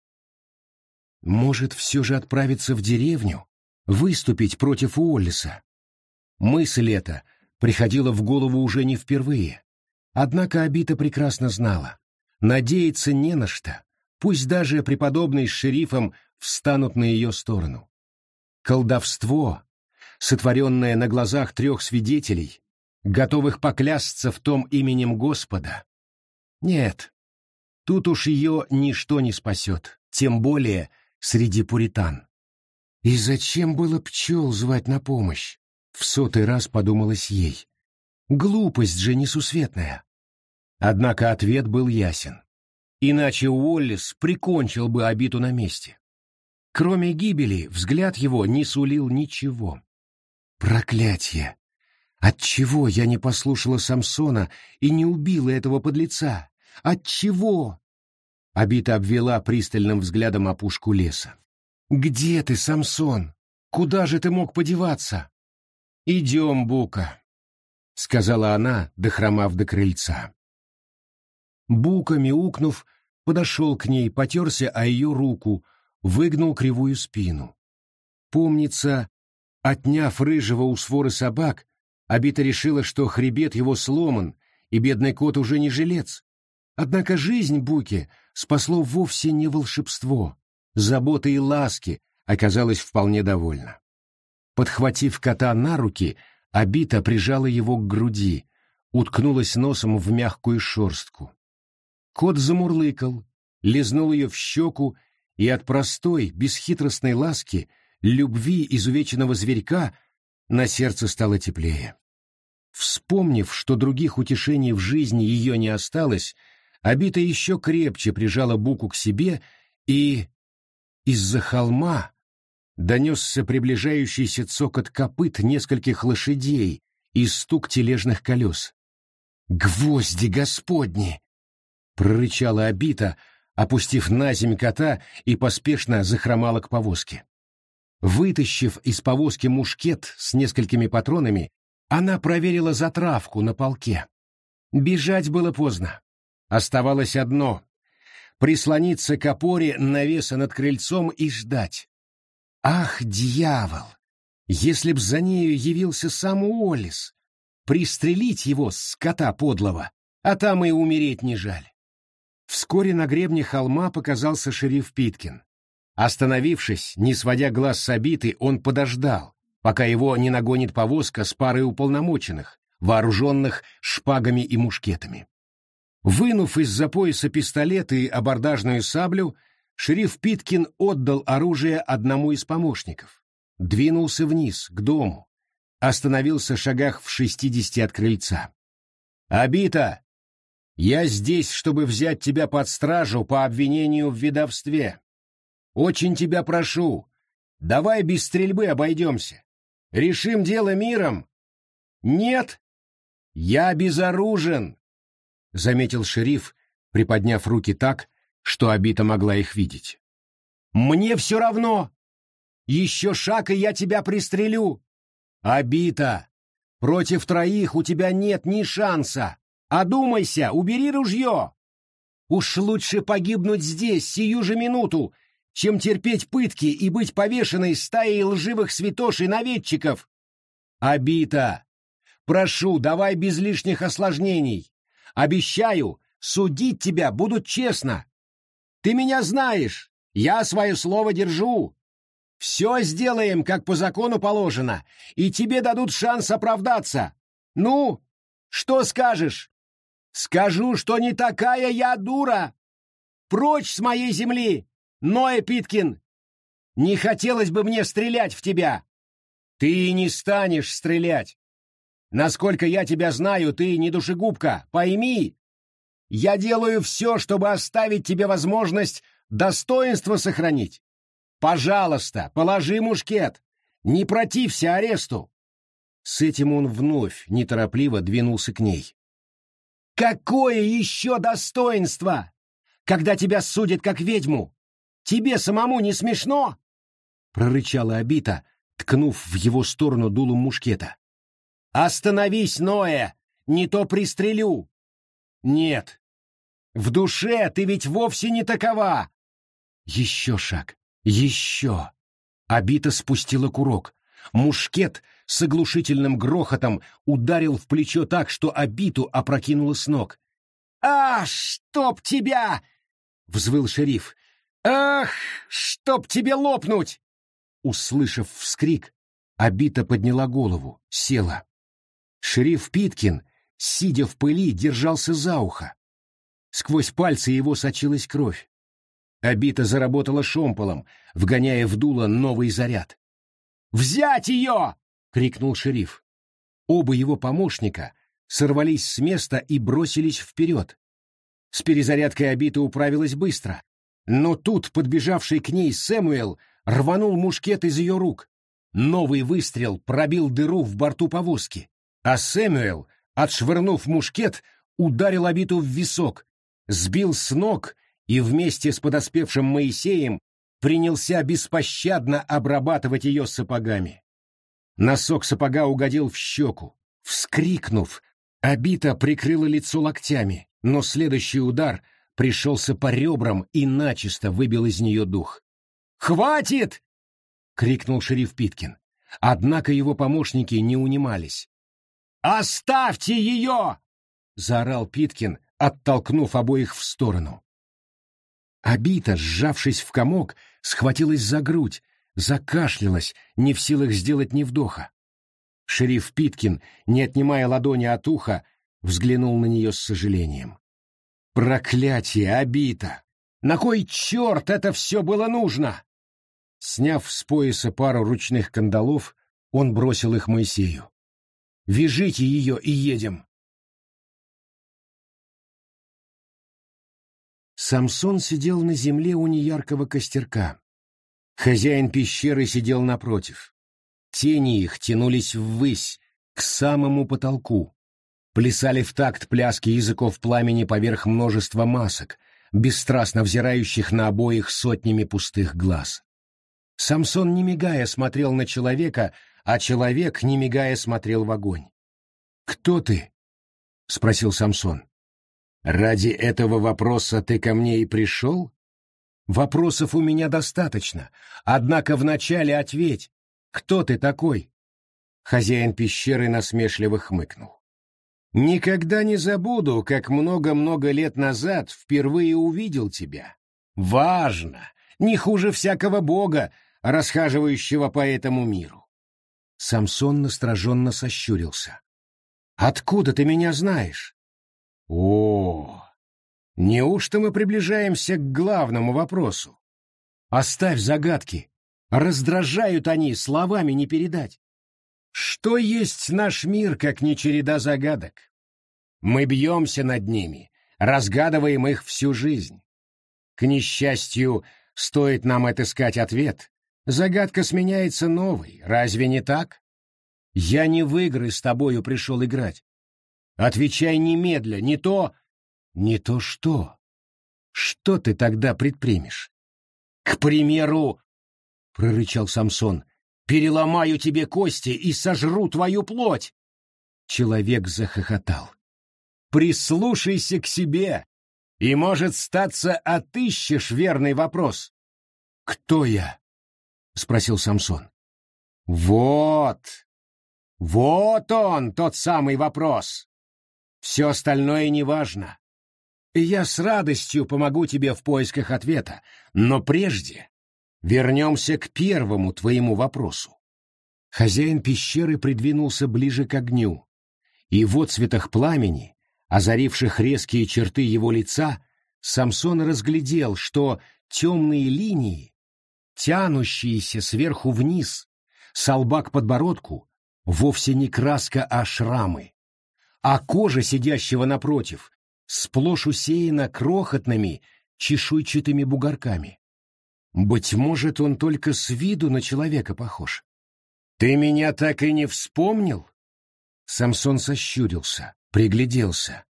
Speaker 1: Может, все же отправиться в деревню, выступить против Уоллеса? Мысль эта приходила в голову уже не впервые. Однако Абита прекрасно знала. Надеяться не на что, пусть даже преподобный с шерифом встанут на ее сторону. Колдовство, сотворенное на глазах 3 свидетелей, готовых поклясться в том именем Господа. Нет, тут уж ее ничто не спасет, тем более среди пуритан. И зачем было пчел звать на помощь? В 100-й раз подумалось ей. Глупость же несусветная. Однако ответ был ясен. Иначе Уоллес прикончил бы Абиту на месте. Кроме гибели, взгляд его не сулил ничего. Проклятье! Отчего я не послушала Самсона и не убила этого подлеца? Отчего? Абита обвела пристальным взглядом опушку леса. «Где ты, Самсон? Куда же ты мог подеваться?» «Идем, Бука», — сказала она, дохромав до крыльца. Бука, мяукнув, подошел к ней, потерся о ее руку, выгнул кривую спину. Помнится, отняв рыжего у своры собак, Абита решила, что хребет его сломан, и бедный кот уже не жилец. Однако жизнь Буки спасло вовсе не волшебство. Заботы и ласки оказалась вполне довольна. Подхватив кота на руки, Абита прижала его к груди, уткнулась носом в мягкую шерстку. Кот замурлыкал, лизнул ее в щеку, и от простой, бесхитростной ласки, любви изувеченного зверька На сердце стало теплее. Вспомнив, что других утешений в жизни ее не осталось, Обита еще крепче прижала Буку к себе, и из-за холма донесся приближающийся цокот копыт нескольких лошадей и стук тележных колес. «Гвозди господни!» — прорычала Обита, опустив на земь кота, и поспешно захромала к повозке. Вытащив из повозки мушкет с несколькими патронами, она проверила затравку на полке. Бежать было поздно. Оставалось одно — прислониться к опоре навеса над крыльцом и ждать. Ах, дьявол! Если б за нею явился сам Уоллес, пристрелить его, скота подлого, а там и умереть не жаль. Вскоре на гребне холма показался шериф Питкин. Остановившись, не сводя глаз с Обиты, он подождал, пока его не нагонит повозка с парой уполномоченных, вооруженных шпагами и мушкетами. Вынув из-за пояса пистолет и абордажную саблю, шериф Питкин отдал оружие одному из помощников, двинулся вниз, к дому, остановился в шагах в 60 от крыльца. «Обита, я здесь, чтобы взять тебя под стражу по обвинению в ведовстве. Очень тебя прошу, давай без стрельбы обойдемся. Решим дело миром». «Нет, я безоружен», — заметил шериф, приподняв руки так, что Обита могла их видеть. «Мне все равно. Еще шаг, и я тебя пристрелю. Обита, против троих у тебя нет ни шанса. Одумайся, убери ружье. Уж лучше погибнуть здесь сию же минуту, чем терпеть пытки и быть повешенной стаей лживых святош-наведчиков. Обита, прошу, давай без лишних осложнений. Обещаю, судить тебя будут честно. Ты меня знаешь, я свое слово держу. Все сделаем, как по закону положено, и тебе дадут шанс оправдаться. Ну, что скажешь? Скажу, что не такая я дура. Прочь с моей земли, Ноэ Питкин. Не хотелось бы мне стрелять в тебя. Ты не станешь стрелять. Насколько я тебя знаю, ты не душегубка, пойми. Я делаю все, чтобы оставить тебе возможность достоинство сохранить. Пожалуйста, положи мушкет. Не протився аресту. С этим он вновь неторопливо двинулся к ней. Какое еще достоинство, когда тебя судят как ведьму? Тебе самому не смешно? Прорычала Обита, ткнув в его сторону дулом мушкета. Остановись, Ноэ, не то пристрелю. Нет, в душе ты ведь вовсе не такова. Еще шаг, еще. Обита спустила курок. Мушкет с оглушительным грохотом ударил в плечо так, что Обиту опрокинуло с ног. «Ах, чтоб тебя!» — взвыл шериф. «Ах, чтоб тебе лопнуть!» Услышав вскрик, Обита подняла голову, села. Шериф Питкин, сидя в пыли, держался за ухо. Сквозь пальцы его сочилась кровь. Обита заработала шомполом, вгоняя в дуло новый заряд. «Взять ее!» — крикнул шериф. Оба его помощника сорвались с места и бросились вперед. С перезарядкой Обита управилась быстро, но тут подбежавший к ней Сэмюэл рванул мушкет из ее рук. Новый выстрел пробил дыру в борту повозки, а Сэмюэл, отшвырнув мушкет, ударил Обиту в висок, сбил с ног и вместе с подоспевшим Моисеем принялся беспощадно обрабатывать ее сапогами. Носок сапога угодил в щеку. Вскрикнув, Обита прикрыла лицо локтями, но следующий удар пришелся по ребрам и начисто выбил из нее дух. «Хватит!» — крикнул шериф Питкин. Однако его помощники не унимались. «Оставьте ее!» — заорал Питкин, оттолкнув обоих в сторону. Обита, сжавшись в комок, схватилась за грудь, закашлялась, не в силах сделать ни вдоха. Шериф Питкин, не отнимая ладони от уха, взглянул на нее с сожалением. «Проклятие, Обита! На кой черт это все было нужно?» Сняв с пояса пару ручных кандалов, Он бросил их Моисею. «Вяжите ее и едем». Самсон сидел на земле у неяркого костерка. Хозяин пещеры сидел напротив. Тени их тянулись ввысь, к самому потолку. Плясали в такт пляски языков пламени поверх множества масок, бесстрастно взирающих на обоих сотнями пустых глаз. Самсон, не мигая, смотрел на человека, а человек, не мигая, смотрел в огонь. «Кто ты?» — спросил Самсон. «Ради этого вопроса ты ко мне и пришел? Вопросов у меня достаточно, однако вначале ответь, кто ты такой?» Хозяин пещеры насмешливо хмыкнул. «Никогда не забуду, как много-много лет назад впервые увидел тебя. Важно, не хуже всякого бога, расхаживающего по этому миру». Самсон настороженно сощурился. «Откуда ты меня знаешь?» «О, неужто мы приближаемся к главному вопросу? Оставь загадки, раздражают они, словами не передать. Что есть наш мир, как не череда загадок? Мы бьемся над ними, разгадываем их всю жизнь. К несчастью, стоит нам отыскать ответ, загадка сменяется новой, разве не так? Я не в игры с тобою пришел играть. Отвечай немедля, не то... Не то что? Что ты тогда предпримешь? К примеру, — прорычал Самсон, — переломаю тебе кости и сожру твою плоть. Человек захохотал. Прислушайся к себе, и, может, статься, отыщешь верный вопрос. Кто я? — спросил Самсон. Вот он, тот самый вопрос. Все остальное неважно. Я с радостью помогу тебе в поисках ответа, но прежде вернемся к первому твоему вопросу. Хозяин пещеры придвинулся ближе к огню, и в отцветах пламени, озаривших резкие черты его лица, Самсон разглядел, что темные линии, тянущиеся сверху вниз, со лба к подбородку, вовсе не краска, а шрамы, а кожа сидящего напротив сплошь усеяна крохотными чешуйчатыми бугорками. Быть может, он только с виду на человека похож. «Ты меня так и не вспомнил?» Самсон сощурился, пригляделся.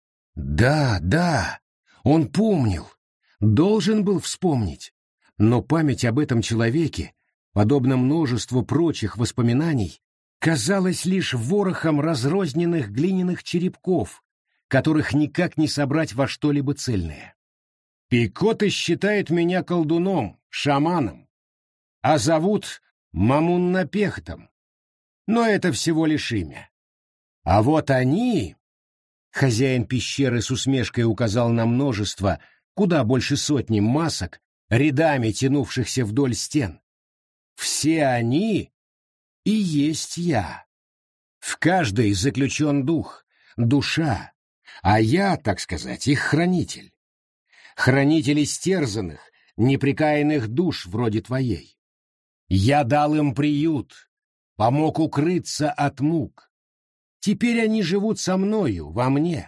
Speaker 1: Да, он помнил, должен был вспомнить, но память об этом человеке, подобно множеству прочих воспоминаний, казалась лишь ворохом разрозненных глиняных черепков, которых никак не собрать во что-либо цельное. Пикоты считают меня колдуном, шаманом, а зовут Мамун-Напехтом, но это всего лишь имя. А вот они... Хозяин пещеры с усмешкой указал на множество, куда больше сотни масок, рядами тянувшихся вдоль стен. Все они и есть я. В каждой заключен дух, душа, а я, так сказать, их хранитель. Хранитель истерзанных, непрекаянных душ вроде твоей. Я дал им приют, помог укрыться от мук. Теперь они живут со мною, во мне.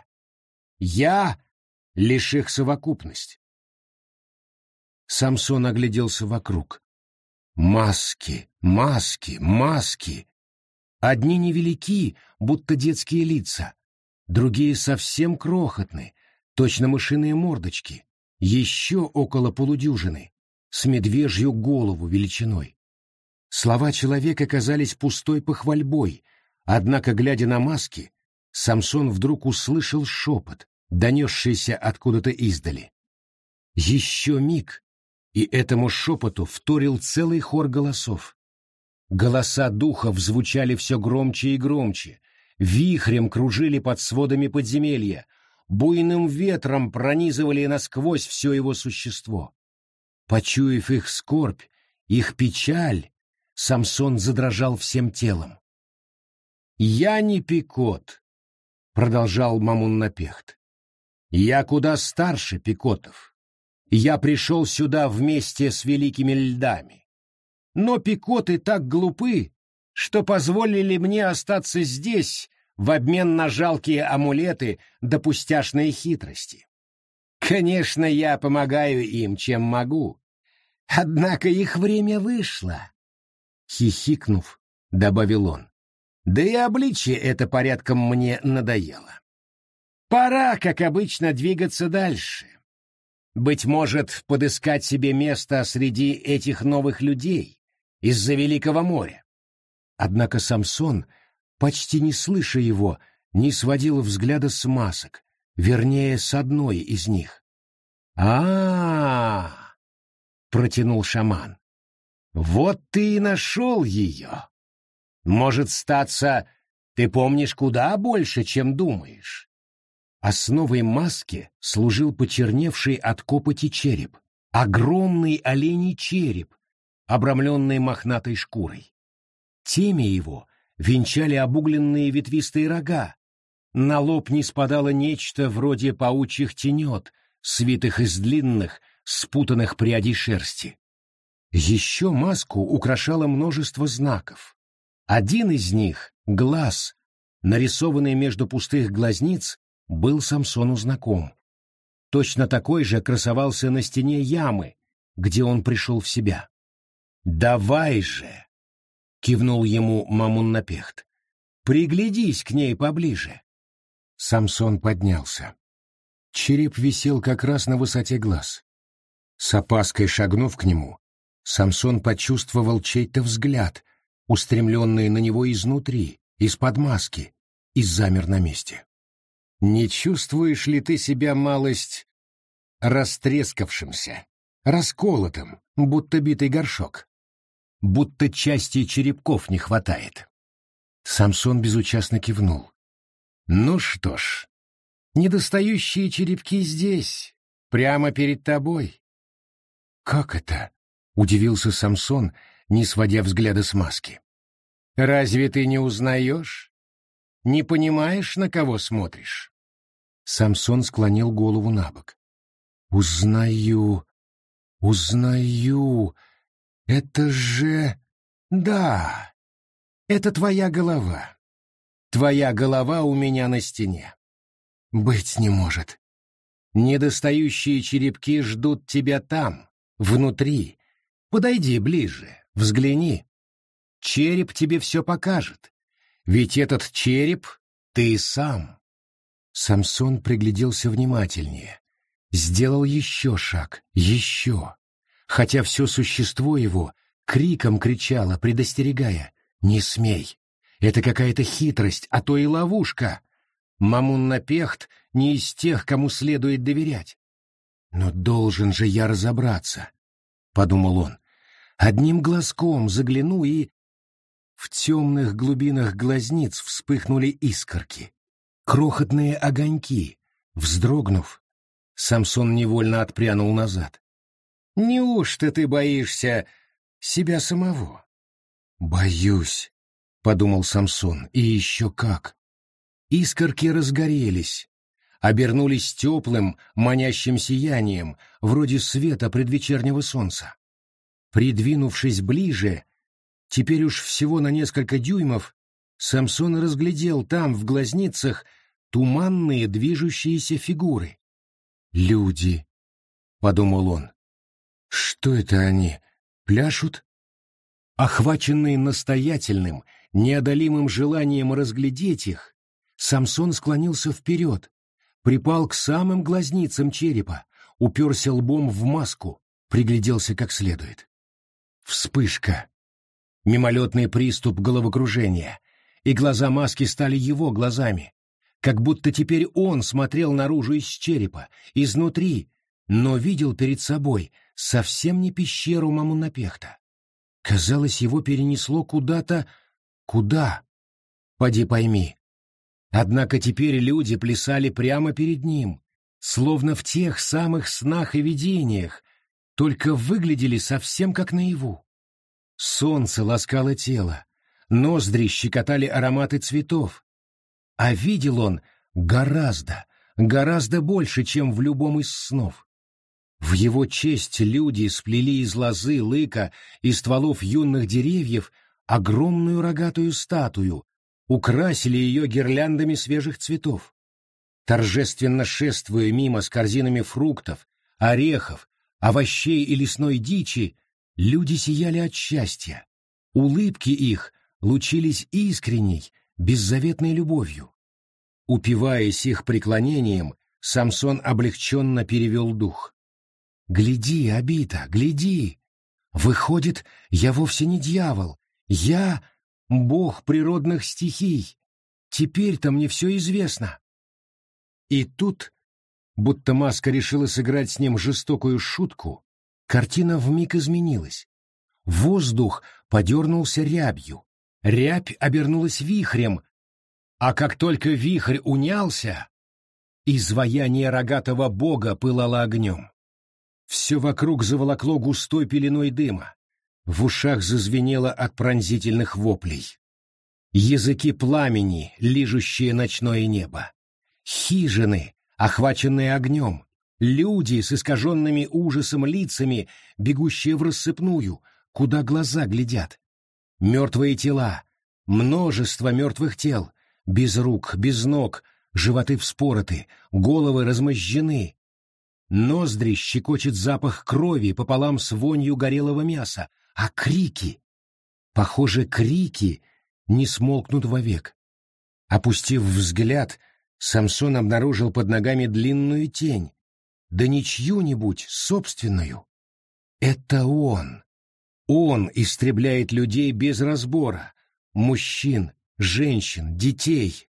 Speaker 1: Я — лишь их совокупность. Самсон огляделся вокруг. Маски, маски, маски. Одни невелики, будто детские лица, другие совсем крохотны, точно мышиные мордочки, еще около полудюжины, с медвежью голову величиной. Слова человека казались пустой похвальбой, однако, глядя на маски, Самсон вдруг услышал шепот, донесшийся откуда-то издали. Еще миг, и этому шепоту вторил целый хор голосов. Голоса духов звучали все громче и громче, вихрем кружили под сводами подземелья, буйным ветром пронизывали насквозь все его существо. Почуяв их скорбь, их печаль, Самсон задрожал всем телом. «Я не Пикот», — продолжал Мамун-Напехт. «Я куда старше Пикотов. Я пришел сюда вместе с великими льдами. Но Пикоты так глупы, что позволили мне остаться здесь в обмен на жалкие амулеты да пустяшные хитрости. Конечно, я помогаю им, чем могу. Однако их время вышло. Хихикнув, добавил он. Да и обличье это порядком мне надоело. Пора, как обычно, двигаться дальше. Быть может, подыскать себе место среди этих новых людей из-за Великого моря. Однако Самсон, почти не слыша его, не сводил взгляда с масок, вернее, с одной из них. Протянул шаман. «Вот ты и нашел ее. Может, статься, ты помнишь куда больше, чем думаешь». Основой маски служил почерневший от копоти череп, огромный оленей череп, обрамленный мохнатой шкурой. Теме его венчали обугленные ветвистые рога. На лоб не спадало нечто вроде паучьих тенет, свитых из длинных, спутанных прядей шерсти. Еще маску украшало множество знаков. Один из них, глаз, нарисованный между пустых глазниц, был Самсону знаком. Точно такой же красовался на стене ямы, где он пришел в себя. «Давай же!» — кивнул ему Мамун-Напехт. «Приглядись к ней поближе». Самсон поднялся. Череп висел как раз на высоте глаз. С опаской шагнув к нему, Самсон почувствовал чей-то взгляд, устремленный на него изнутри, из-под маски, и замер на месте. «Не чувствуешь ли ты себя малость растрескавшимся, расколотым, будто битый горшок? Будто части черепков не хватает?» Самсон безучастно кивнул. «Ну что ж, недостающие черепки здесь, прямо перед тобой». «Как это?» — удивился Самсон, не сводя взгляда с маски. «Разве ты не узнаешь? Не понимаешь, на кого смотришь?» Самсон склонил голову набок. «Узнаю, узнаю. Это же... Да, это твоя голова. Твоя голова у меня на стене. Быть не может. Недостающие черепки ждут тебя там, внутри. Подойди ближе, взгляни. Череп тебе все покажет. Ведь этот череп — ты сам». Самсон пригляделся внимательнее. Сделал еще шаг, еще. Хотя все существо его криком кричало, предостерегая: «Не смей! Это какая-то хитрость, а то и ловушка. Мамун-Напехт не из тех, кому следует доверять». «Но должен же я разобраться», — подумал он. «Одним глазком загляну и...» В темных глубинах глазниц вспыхнули искорки, крохотные огоньки. Вздрогнув, Самсон невольно отпрянул назад. «Неужто ты боишься себя самого?» «Боюсь», — подумал Самсон, — «и еще как». Искорки разгорелись, обернулись теплым, манящим сиянием, вроде света предвечернего солнца. Придвинувшись ближе, теперь уж всего на несколько дюймов, Самсон разглядел там, в глазницах, туманные движущиеся фигуры. «Люди», — подумал он. «Что это они? Пляшут?» Охваченный настоятельным, неодолимым желанием разглядеть их, Самсон склонился вперед, припал к самым глазницам черепа, уперся лбом в маску, пригляделся как следует. Вспышка. Мимолетный приступ головокружения, и глаза маски стали его глазами, как будто теперь он смотрел наружу из черепа, изнутри, но видел перед собой совсем не пещеру Мамун-Напехта. Казалось, его перенесло куда-то... Куда? Поди пойми. Однако теперь люди плясали прямо перед ним, словно в тех самых снах и видениях, только выглядели совсем как наяву. Солнце ласкало тело, ноздри щекотали ароматы цветов. А видел он гораздо, гораздо больше, чем в любом из снов. В его честь люди сплели из лозы, лыка и стволов юных деревьев огромную рогатую статую, украсили ее гирляндами свежих цветов. Торжественно шествуя мимо с корзинами фруктов, орехов, овощей и лесной дичи, люди сияли от счастья. Улыбки их лучились искренней, беззаветной любовью. Упиваясь их преклонением, Самсон облегченно перевел дух. «Гляди, Абита, гляди! Выходит, я вовсе не дьявол, я — бог природных стихий. Теперь-то мне все известно». И тут, будто маска решила сыграть с ним жестокую шутку, картина вмиг изменилась. Воздух подернулся рябью, рябь обернулась вихрем, а как только вихрь унялся, изваяние рогатого бога пылало огнем. Все вокруг заволокло густой пеленой дыма, в ушах зазвенело от пронзительных воплей. Языки пламени, лижущие ночное небо. Хижины, охваченные огнем, люди с искаженными ужасом лицами, бегущие в рассыпную, куда глаза глядят. Мертвые тела, множество мертвых тел, без рук, без ног, животы вспороты, головы размозжены. Ноздри щекочет запах крови пополам с вонью горелого мяса, а крики, похоже, крики не смолкнут вовек. Опустив взгляд, Самсон обнаружил под ногами длинную тень, да не чью-нибудь, собственную. Это он. Он истребляет людей без разбора, мужчин, женщин, детей.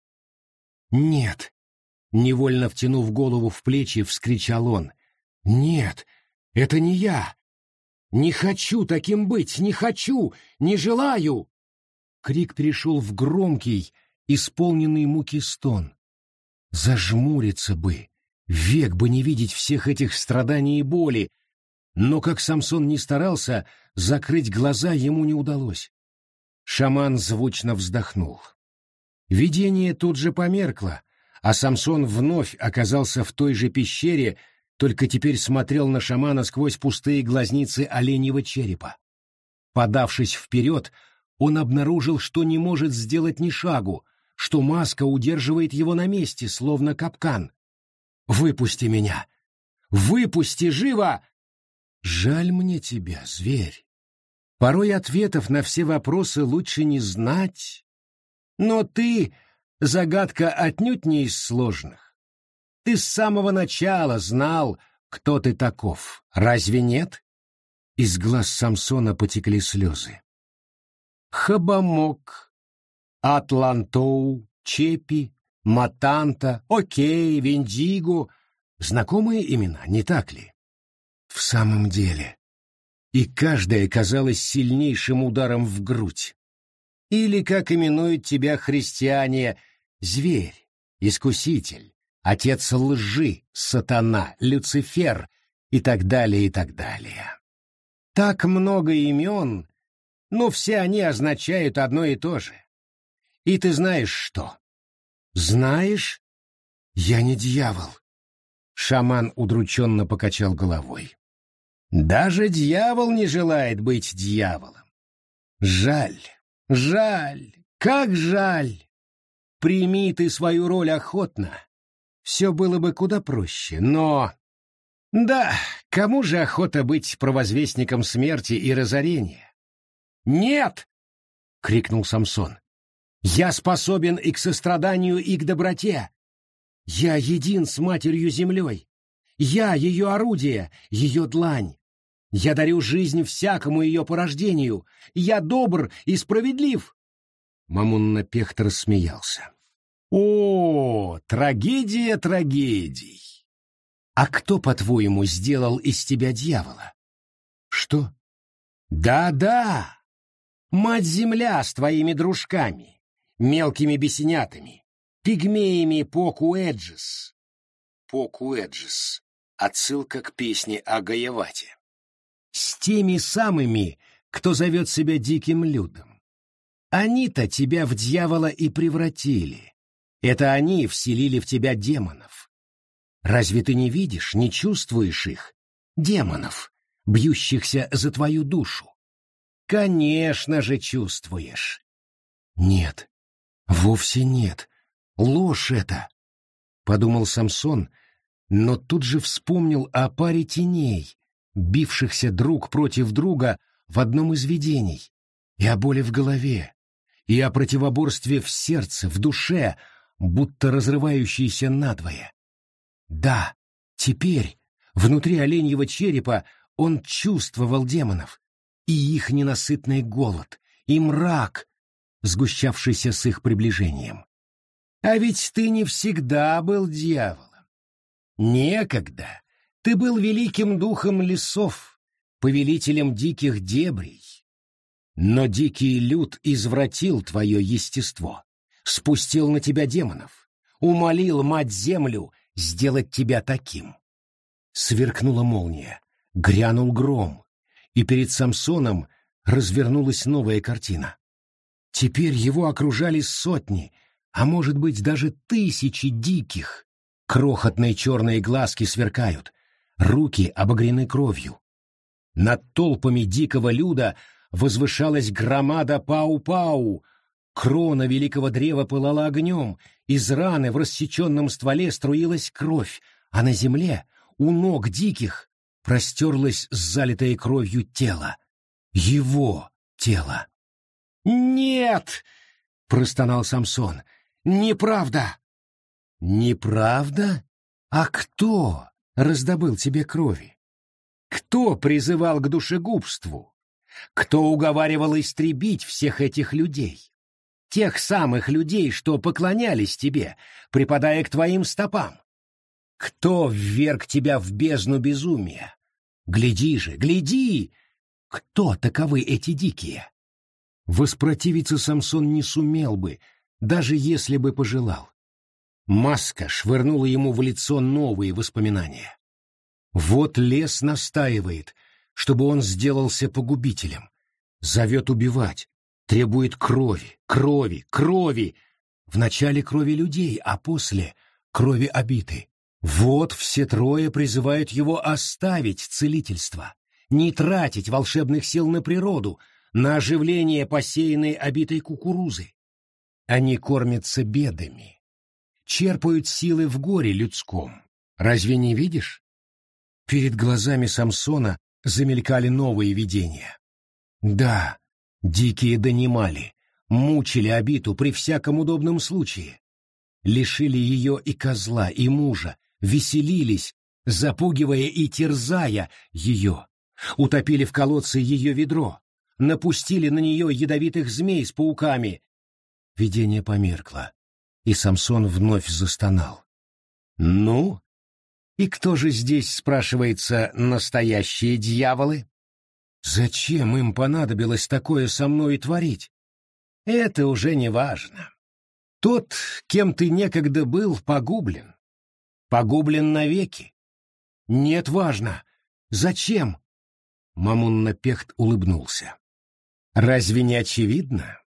Speaker 1: «Нет!» — невольно втянув голову в плечи, вскричал он. «Нет, это не я! Не хочу таким быть! Не хочу! Не желаю!» Крик перешел в громкий, исполненный муки стон. Зажмуриться бы, век бы не видеть всех этих страданий и боли, но, как Самсон ни старался, закрыть глаза ему не удалось. Шаман звучно вздохнул. Видение тут же померкло, а Самсон вновь оказался в той же пещере, только теперь смотрел на шамана сквозь пустые глазницы оленьего черепа. Подавшись вперед, он обнаружил, что не может сделать ни шагу, что маска удерживает его на месте, словно капкан. «Выпусти меня! Выпусти, живо!» «Жаль мне тебя, зверь. Порой ответов на все вопросы лучше не знать. Но ты — загадка отнюдь не из сложных. Ты с самого начала знал, кто ты таков. Разве нет?» Из глаз Самсона потекли слезы. Хабамок, Атлантоу, Чепи, Матанта, Окей, Виндиго — знакомые имена, не так ли? В самом деле. И каждая казалась сильнейшим ударом в грудь. Или, как именуют тебя христиане, зверь, искуситель, отец лжи, сатана, Люцифер и так далее, и так далее. Так много имен, но все они означают одно и то же. И ты знаешь что? Знаешь? Я не дьявол. Шаман удрученно покачал головой. Даже дьявол не желает быть дьяволом. Жаль, жаль, как жаль. Прими ты свою роль охотно. Все было бы куда проще, но... Да, кому же охота быть провозвестником смерти и разорения? «Нет!» — крикнул Самсон. «Я способен и к состраданию, и к доброте. Я един с Матерью-Землей. Я ее орудие, ее длань. Я дарю жизнь всякому ее порождению. Я добр и справедлив». Мамунна-Пехт рассмеялся. «О, трагедия трагедий! А кто, по-твоему, сделал из тебя дьявола?» «Что?» «Да-да! Мать-Земля с твоими дружками, мелкими бесенятами, пигмеями Покуэджис». Покуэджис — отсылка к песне о Гаевате. «С теми самыми, кто зовет себя диким людом. Они-то тебя в дьявола и превратили. Это они вселили в тебя демонов. Разве ты не видишь, не чувствуешь их, демонов, бьющихся за твою душу? Конечно же чувствуешь. Нет, вовсе нет. Ложь это, подумал Самсон, но тут же вспомнил о паре теней, бившихся друг против друга в одном из видений, и о боли в голове, и о противоборстве в сердце, в душе, будто разрывающейся надвое. Да, теперь, внутри оленьего черепа, он чувствовал демонов, и их ненасытный голод, и мрак, сгущавшийся с их приближением. А ведь ты не всегда был дьяволом. Некогда ты был великим духом лесов, повелителем диких дебрей. Но дикий люд извратил твое естество, спустил на тебя демонов, умолил мать-землю сделать тебя таким. Сверкнула молния, грянул гром, и перед Самсоном развернулась новая картина. Теперь его окружали сотни, а может быть даже тысячи диких. Крохотные черные глазки сверкают, руки обогрены кровью. Над толпами дикого люда возвышалась громада Пау-Пау. Крона великого древа пылала огнем, из раны в рассеченном стволе струилась кровь, а на земле, у ног диких, простерлось залитое кровью тело. Его тело. «Нет!» — простонал Самсон. «Неправда!» «Неправда? А кто раздобыл тебе крови? Кто призывал к душегубству? Кто уговаривал истребить всех этих людей? Тех самых людей, что поклонялись тебе, припадая к твоим стопам? Кто вверг тебя в бездну безумия? Гляди же, гляди! Кто таковы эти дикие?» Воспротивиться Самсон не сумел бы, даже если бы пожелал. Маска швырнула ему в лицо новые воспоминания. Вот лес настаивает, чтобы он сделался погубителем. Зовет убивать, требует крови, крови, крови. Вначале крови людей, а после — крови обиты. Вот все трое призывают его оставить целительство, не тратить волшебных сил на природу, на оживление посеянной обитой кукурузы. Они кормятся бедами, черпают силы в горе людском. Разве не видишь? Перед глазами Самсона замелькали новые видения. Да, дикие донимали, мучили обиту при всяком удобном случае. Лишили ее и козла, и мужа, веселились, запугивая и терзая ее. Утопили в колодце ее ведро, напустили на нее ядовитых змей с пауками. Видение померкло, и Самсон вновь застонал. «Ну? И кто же здесь, спрашивается, настоящие дьяволы? Зачем им понадобилось такое со мной творить? Это уже не важно. Тот, кем ты некогда был, погублен. Погублен навеки. Нет, важно. Зачем?» Мамун-Напехт улыбнулся. «Разве не очевидно?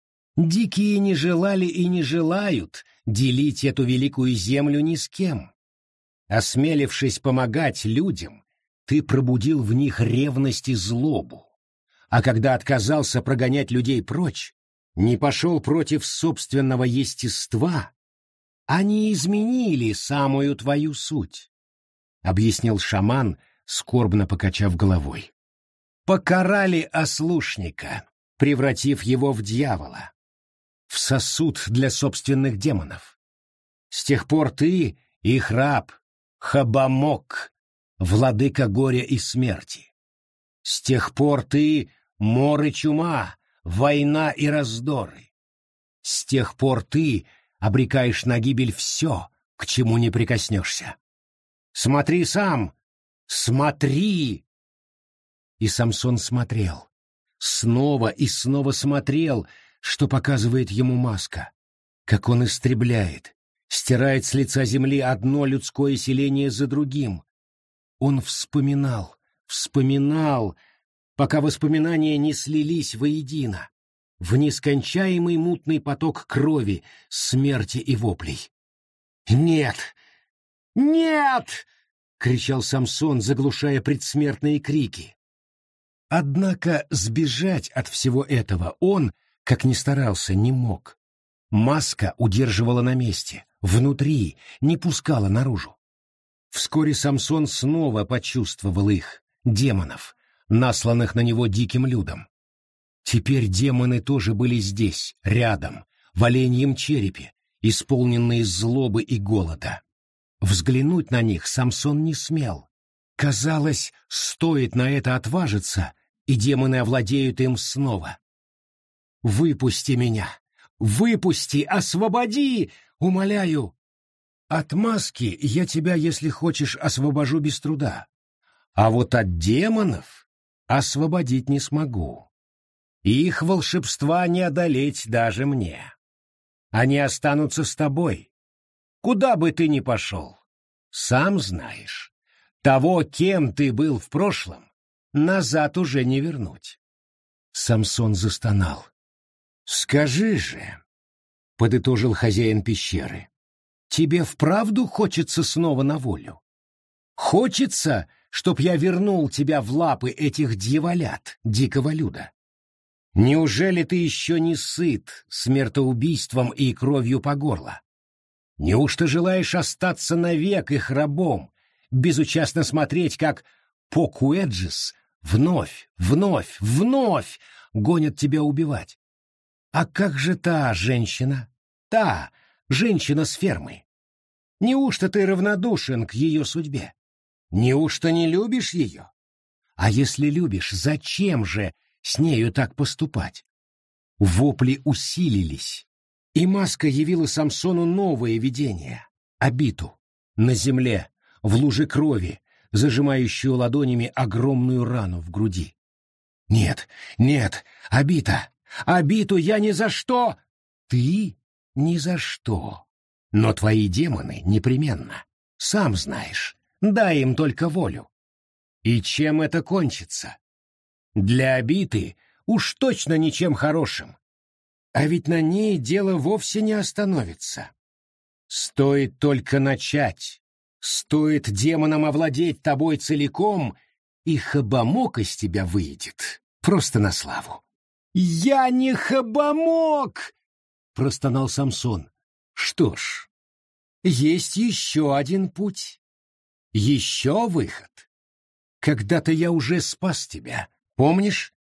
Speaker 1: Дикие не желали и не желают делить эту великую землю ни с кем. Осмелившись помогать людям, ты пробудил в них ревность и злобу. А когда отказался прогонять людей прочь, не пошел против собственного естества, они изменили самую твою суть», — объяснил шаман, скорбно покачав головой. «Покарали ослушника, превратив его в дьявола, в сосуд для собственных демонов. С тех пор ты — их раб, Хабамок, владыка горя и смерти. С тех пор ты — мор и чума, война и раздоры. С тех пор ты обрекаешь на гибель все, к чему не прикоснешься. Смотри сам, смотри!» И Самсон смотрел, снова и снова смотрел, что показывает ему маска, как он истребляет, стирает с лица земли одно людское селение за другим. Он вспоминал, пока воспоминания не слились воедино, в нескончаемый мутный поток крови, смерти и воплей. «Нет! Нет!» — кричал Самсон, заглушая предсмертные крики. Однако сбежать от всего этого он, как ни старался, не мог. Маска удерживала на месте, внутри, не пускала наружу. Вскоре Самсон снова почувствовал их, демонов, насланных на него диким людом. Теперь демоны тоже были здесь, рядом, в оленьем черепе, исполненные злобы и голода. Взглянуть на них Самсон не смел. Казалось, стоит на это отважиться, и демоны овладеют им снова. «Выпусти меня! Выпусти! Освободи! Умоляю! От маски я тебя, если хочешь, освобожу без труда. А вот от демонов освободить не смогу. Их волшебства не одолеть даже мне. Они останутся с тобой. Куда бы ты ни пошел, сам знаешь, того, кем ты был в прошлом, назад уже не вернуть». Самсон застонал. «Скажи же», — подытожил хозяин пещеры, — «тебе вправду хочется снова на волю? Хочется, чтоб я вернул тебя в лапы этих дьяволят, дикого люда? Неужели ты еще не сыт смертоубийством и кровью по горло? Неужто желаешь остаться навек их рабом, безучастно смотреть, как Покуэджис вновь гонят тебя убивать? А как же та женщина с фермы? Неужто ты равнодушен к ее судьбе? Неужто не любишь ее? А если любишь, зачем же с нею так поступать?» Вопли усилились, и маска явила Самсону новое видение — Абиту, на земле, в луже крови, зажимающую ладонями огромную рану в груди. «Нет, Абиту я ни за что!» «Ты ни за что. Но твои демоны непременно. Сам знаешь, дай им только волю. И чем это кончится? Для Абиты уж точно ничем хорошим. А ведь на ней дело вовсе не остановится. Стоит только начать, стоит демонам овладеть тобой целиком, и хабамок из тебя выйдет, просто на славу». «Я не хабамок!» — простонал Самсон. «Что ж, есть еще один путь, еще выход. Когда-то я уже спас тебя, помнишь?»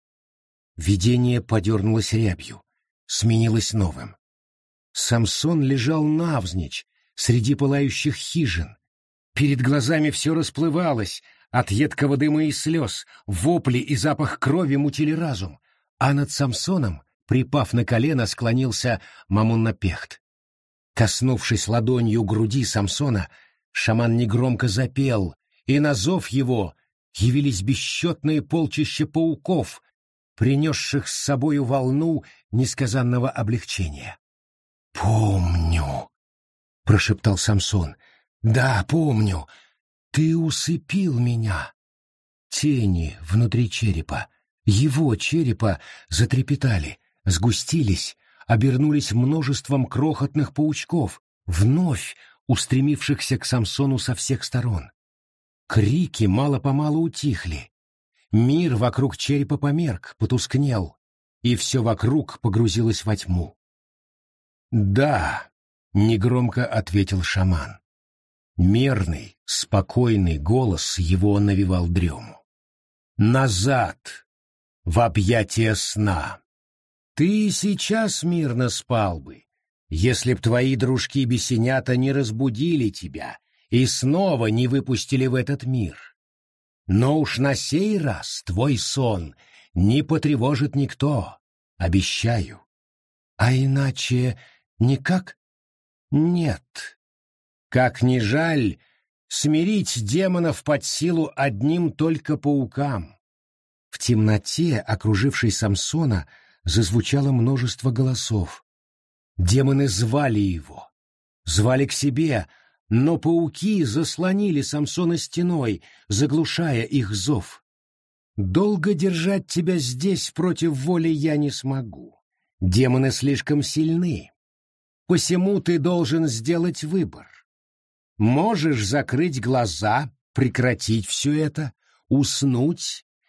Speaker 1: Видение подернулось рябью, сменилось новым. Самсон лежал навзничь среди пылающих хижин. Перед глазами все расплывалось от едкого дыма и слез, вопли и запах крови мутили разум, а над Самсоном, припав на колено, склонился Мамун-Напехт. Коснувшись ладонью груди Самсона, шаман негромко запел, и на зов его явились бесчетные полчища пауков, принесших с собою волну несказанного облегчения. «Помню», — прошептал Самсон, — «да, помню, ты усыпил меня». Тени внутри черепа, его черепа, затрепетали, сгустились, обернулись множеством крохотных паучков, вновь устремившихся к Самсону со всех сторон. Крики мало-помалу утихли. Мир вокруг черепа померк, потускнел, и все вокруг погрузилось во тьму. «Да», — негромко ответил шаман. Мерный, спокойный голос его навевал дрему. «Назад, в объятия сна. Ты сейчас мирно спал бы, если б твои дружки-бесенята не разбудили тебя и снова не выпустили в этот мир. Но уж на сей раз твой сон не потревожит никто, обещаю. А иначе никак? Нет. Как ни жаль, смирить демонов под силу одним только паукам». В темноте, окружившей Самсона, зазвучало множество голосов. Демоны звали его, звали к себе, но пауки заслонили Самсона стеной, заглушая их зов. «Долго держать тебя здесь против воли я не смогу. Демоны слишком сильны. Посему ты должен сделать выбор. Можешь закрыть глаза, прекратить все это, уснуть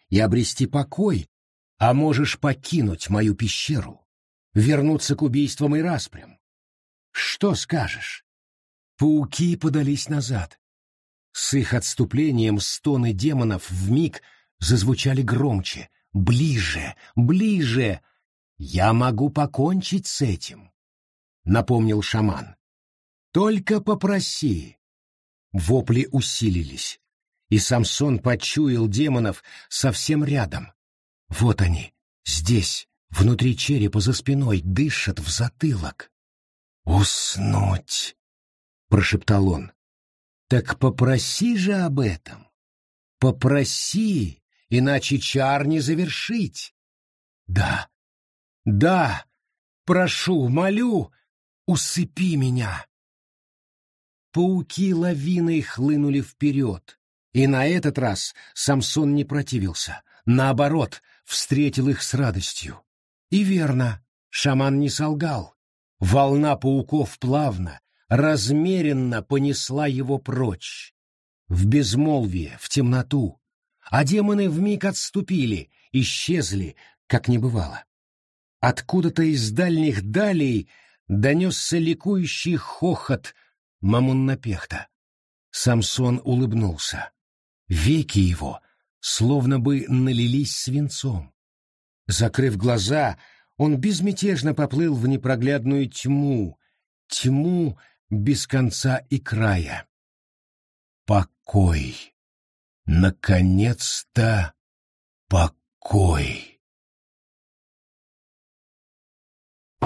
Speaker 1: и обрести покой, а можешь покинуть мою пещеру, вернуться к убийствам и распрям. Что скажешь?» Пауки подались назад. С их отступлением стоны демонов вмиг зазвучали громче. «Ближе! Ближе! Я могу покончить с этим!» — напомнил шаман. «Только попроси!» Вопли усилились, и Самсон почуял демонов совсем рядом. Вот они, здесь, внутри черепа за спиной, дышат в затылок. «Уснуть!» — прошептал он. «Так попроси же об этом! Попроси, иначе чар не завершить!» «Да, да, прошу, молю, усыпи меня!» Пауки лавиной хлынули вперед, и на этот раз Самсон не противился, наоборот, встретил их с радостью. И верно, шаман не солгал. Волна пауков плавно, размеренно понесла его прочь, в безмолвие, в темноту, а демоны вмиг отступили, исчезли, как не бывало. Откуда-то из дальних далей донесся ликующий хохот Мамуннапехта. Самсон улыбнулся. Веки его словно бы налились свинцом. Закрыв глаза, он безмятежно поплыл в непроглядную тьму, тьму без конца и края. Покой. Наконец-то покой.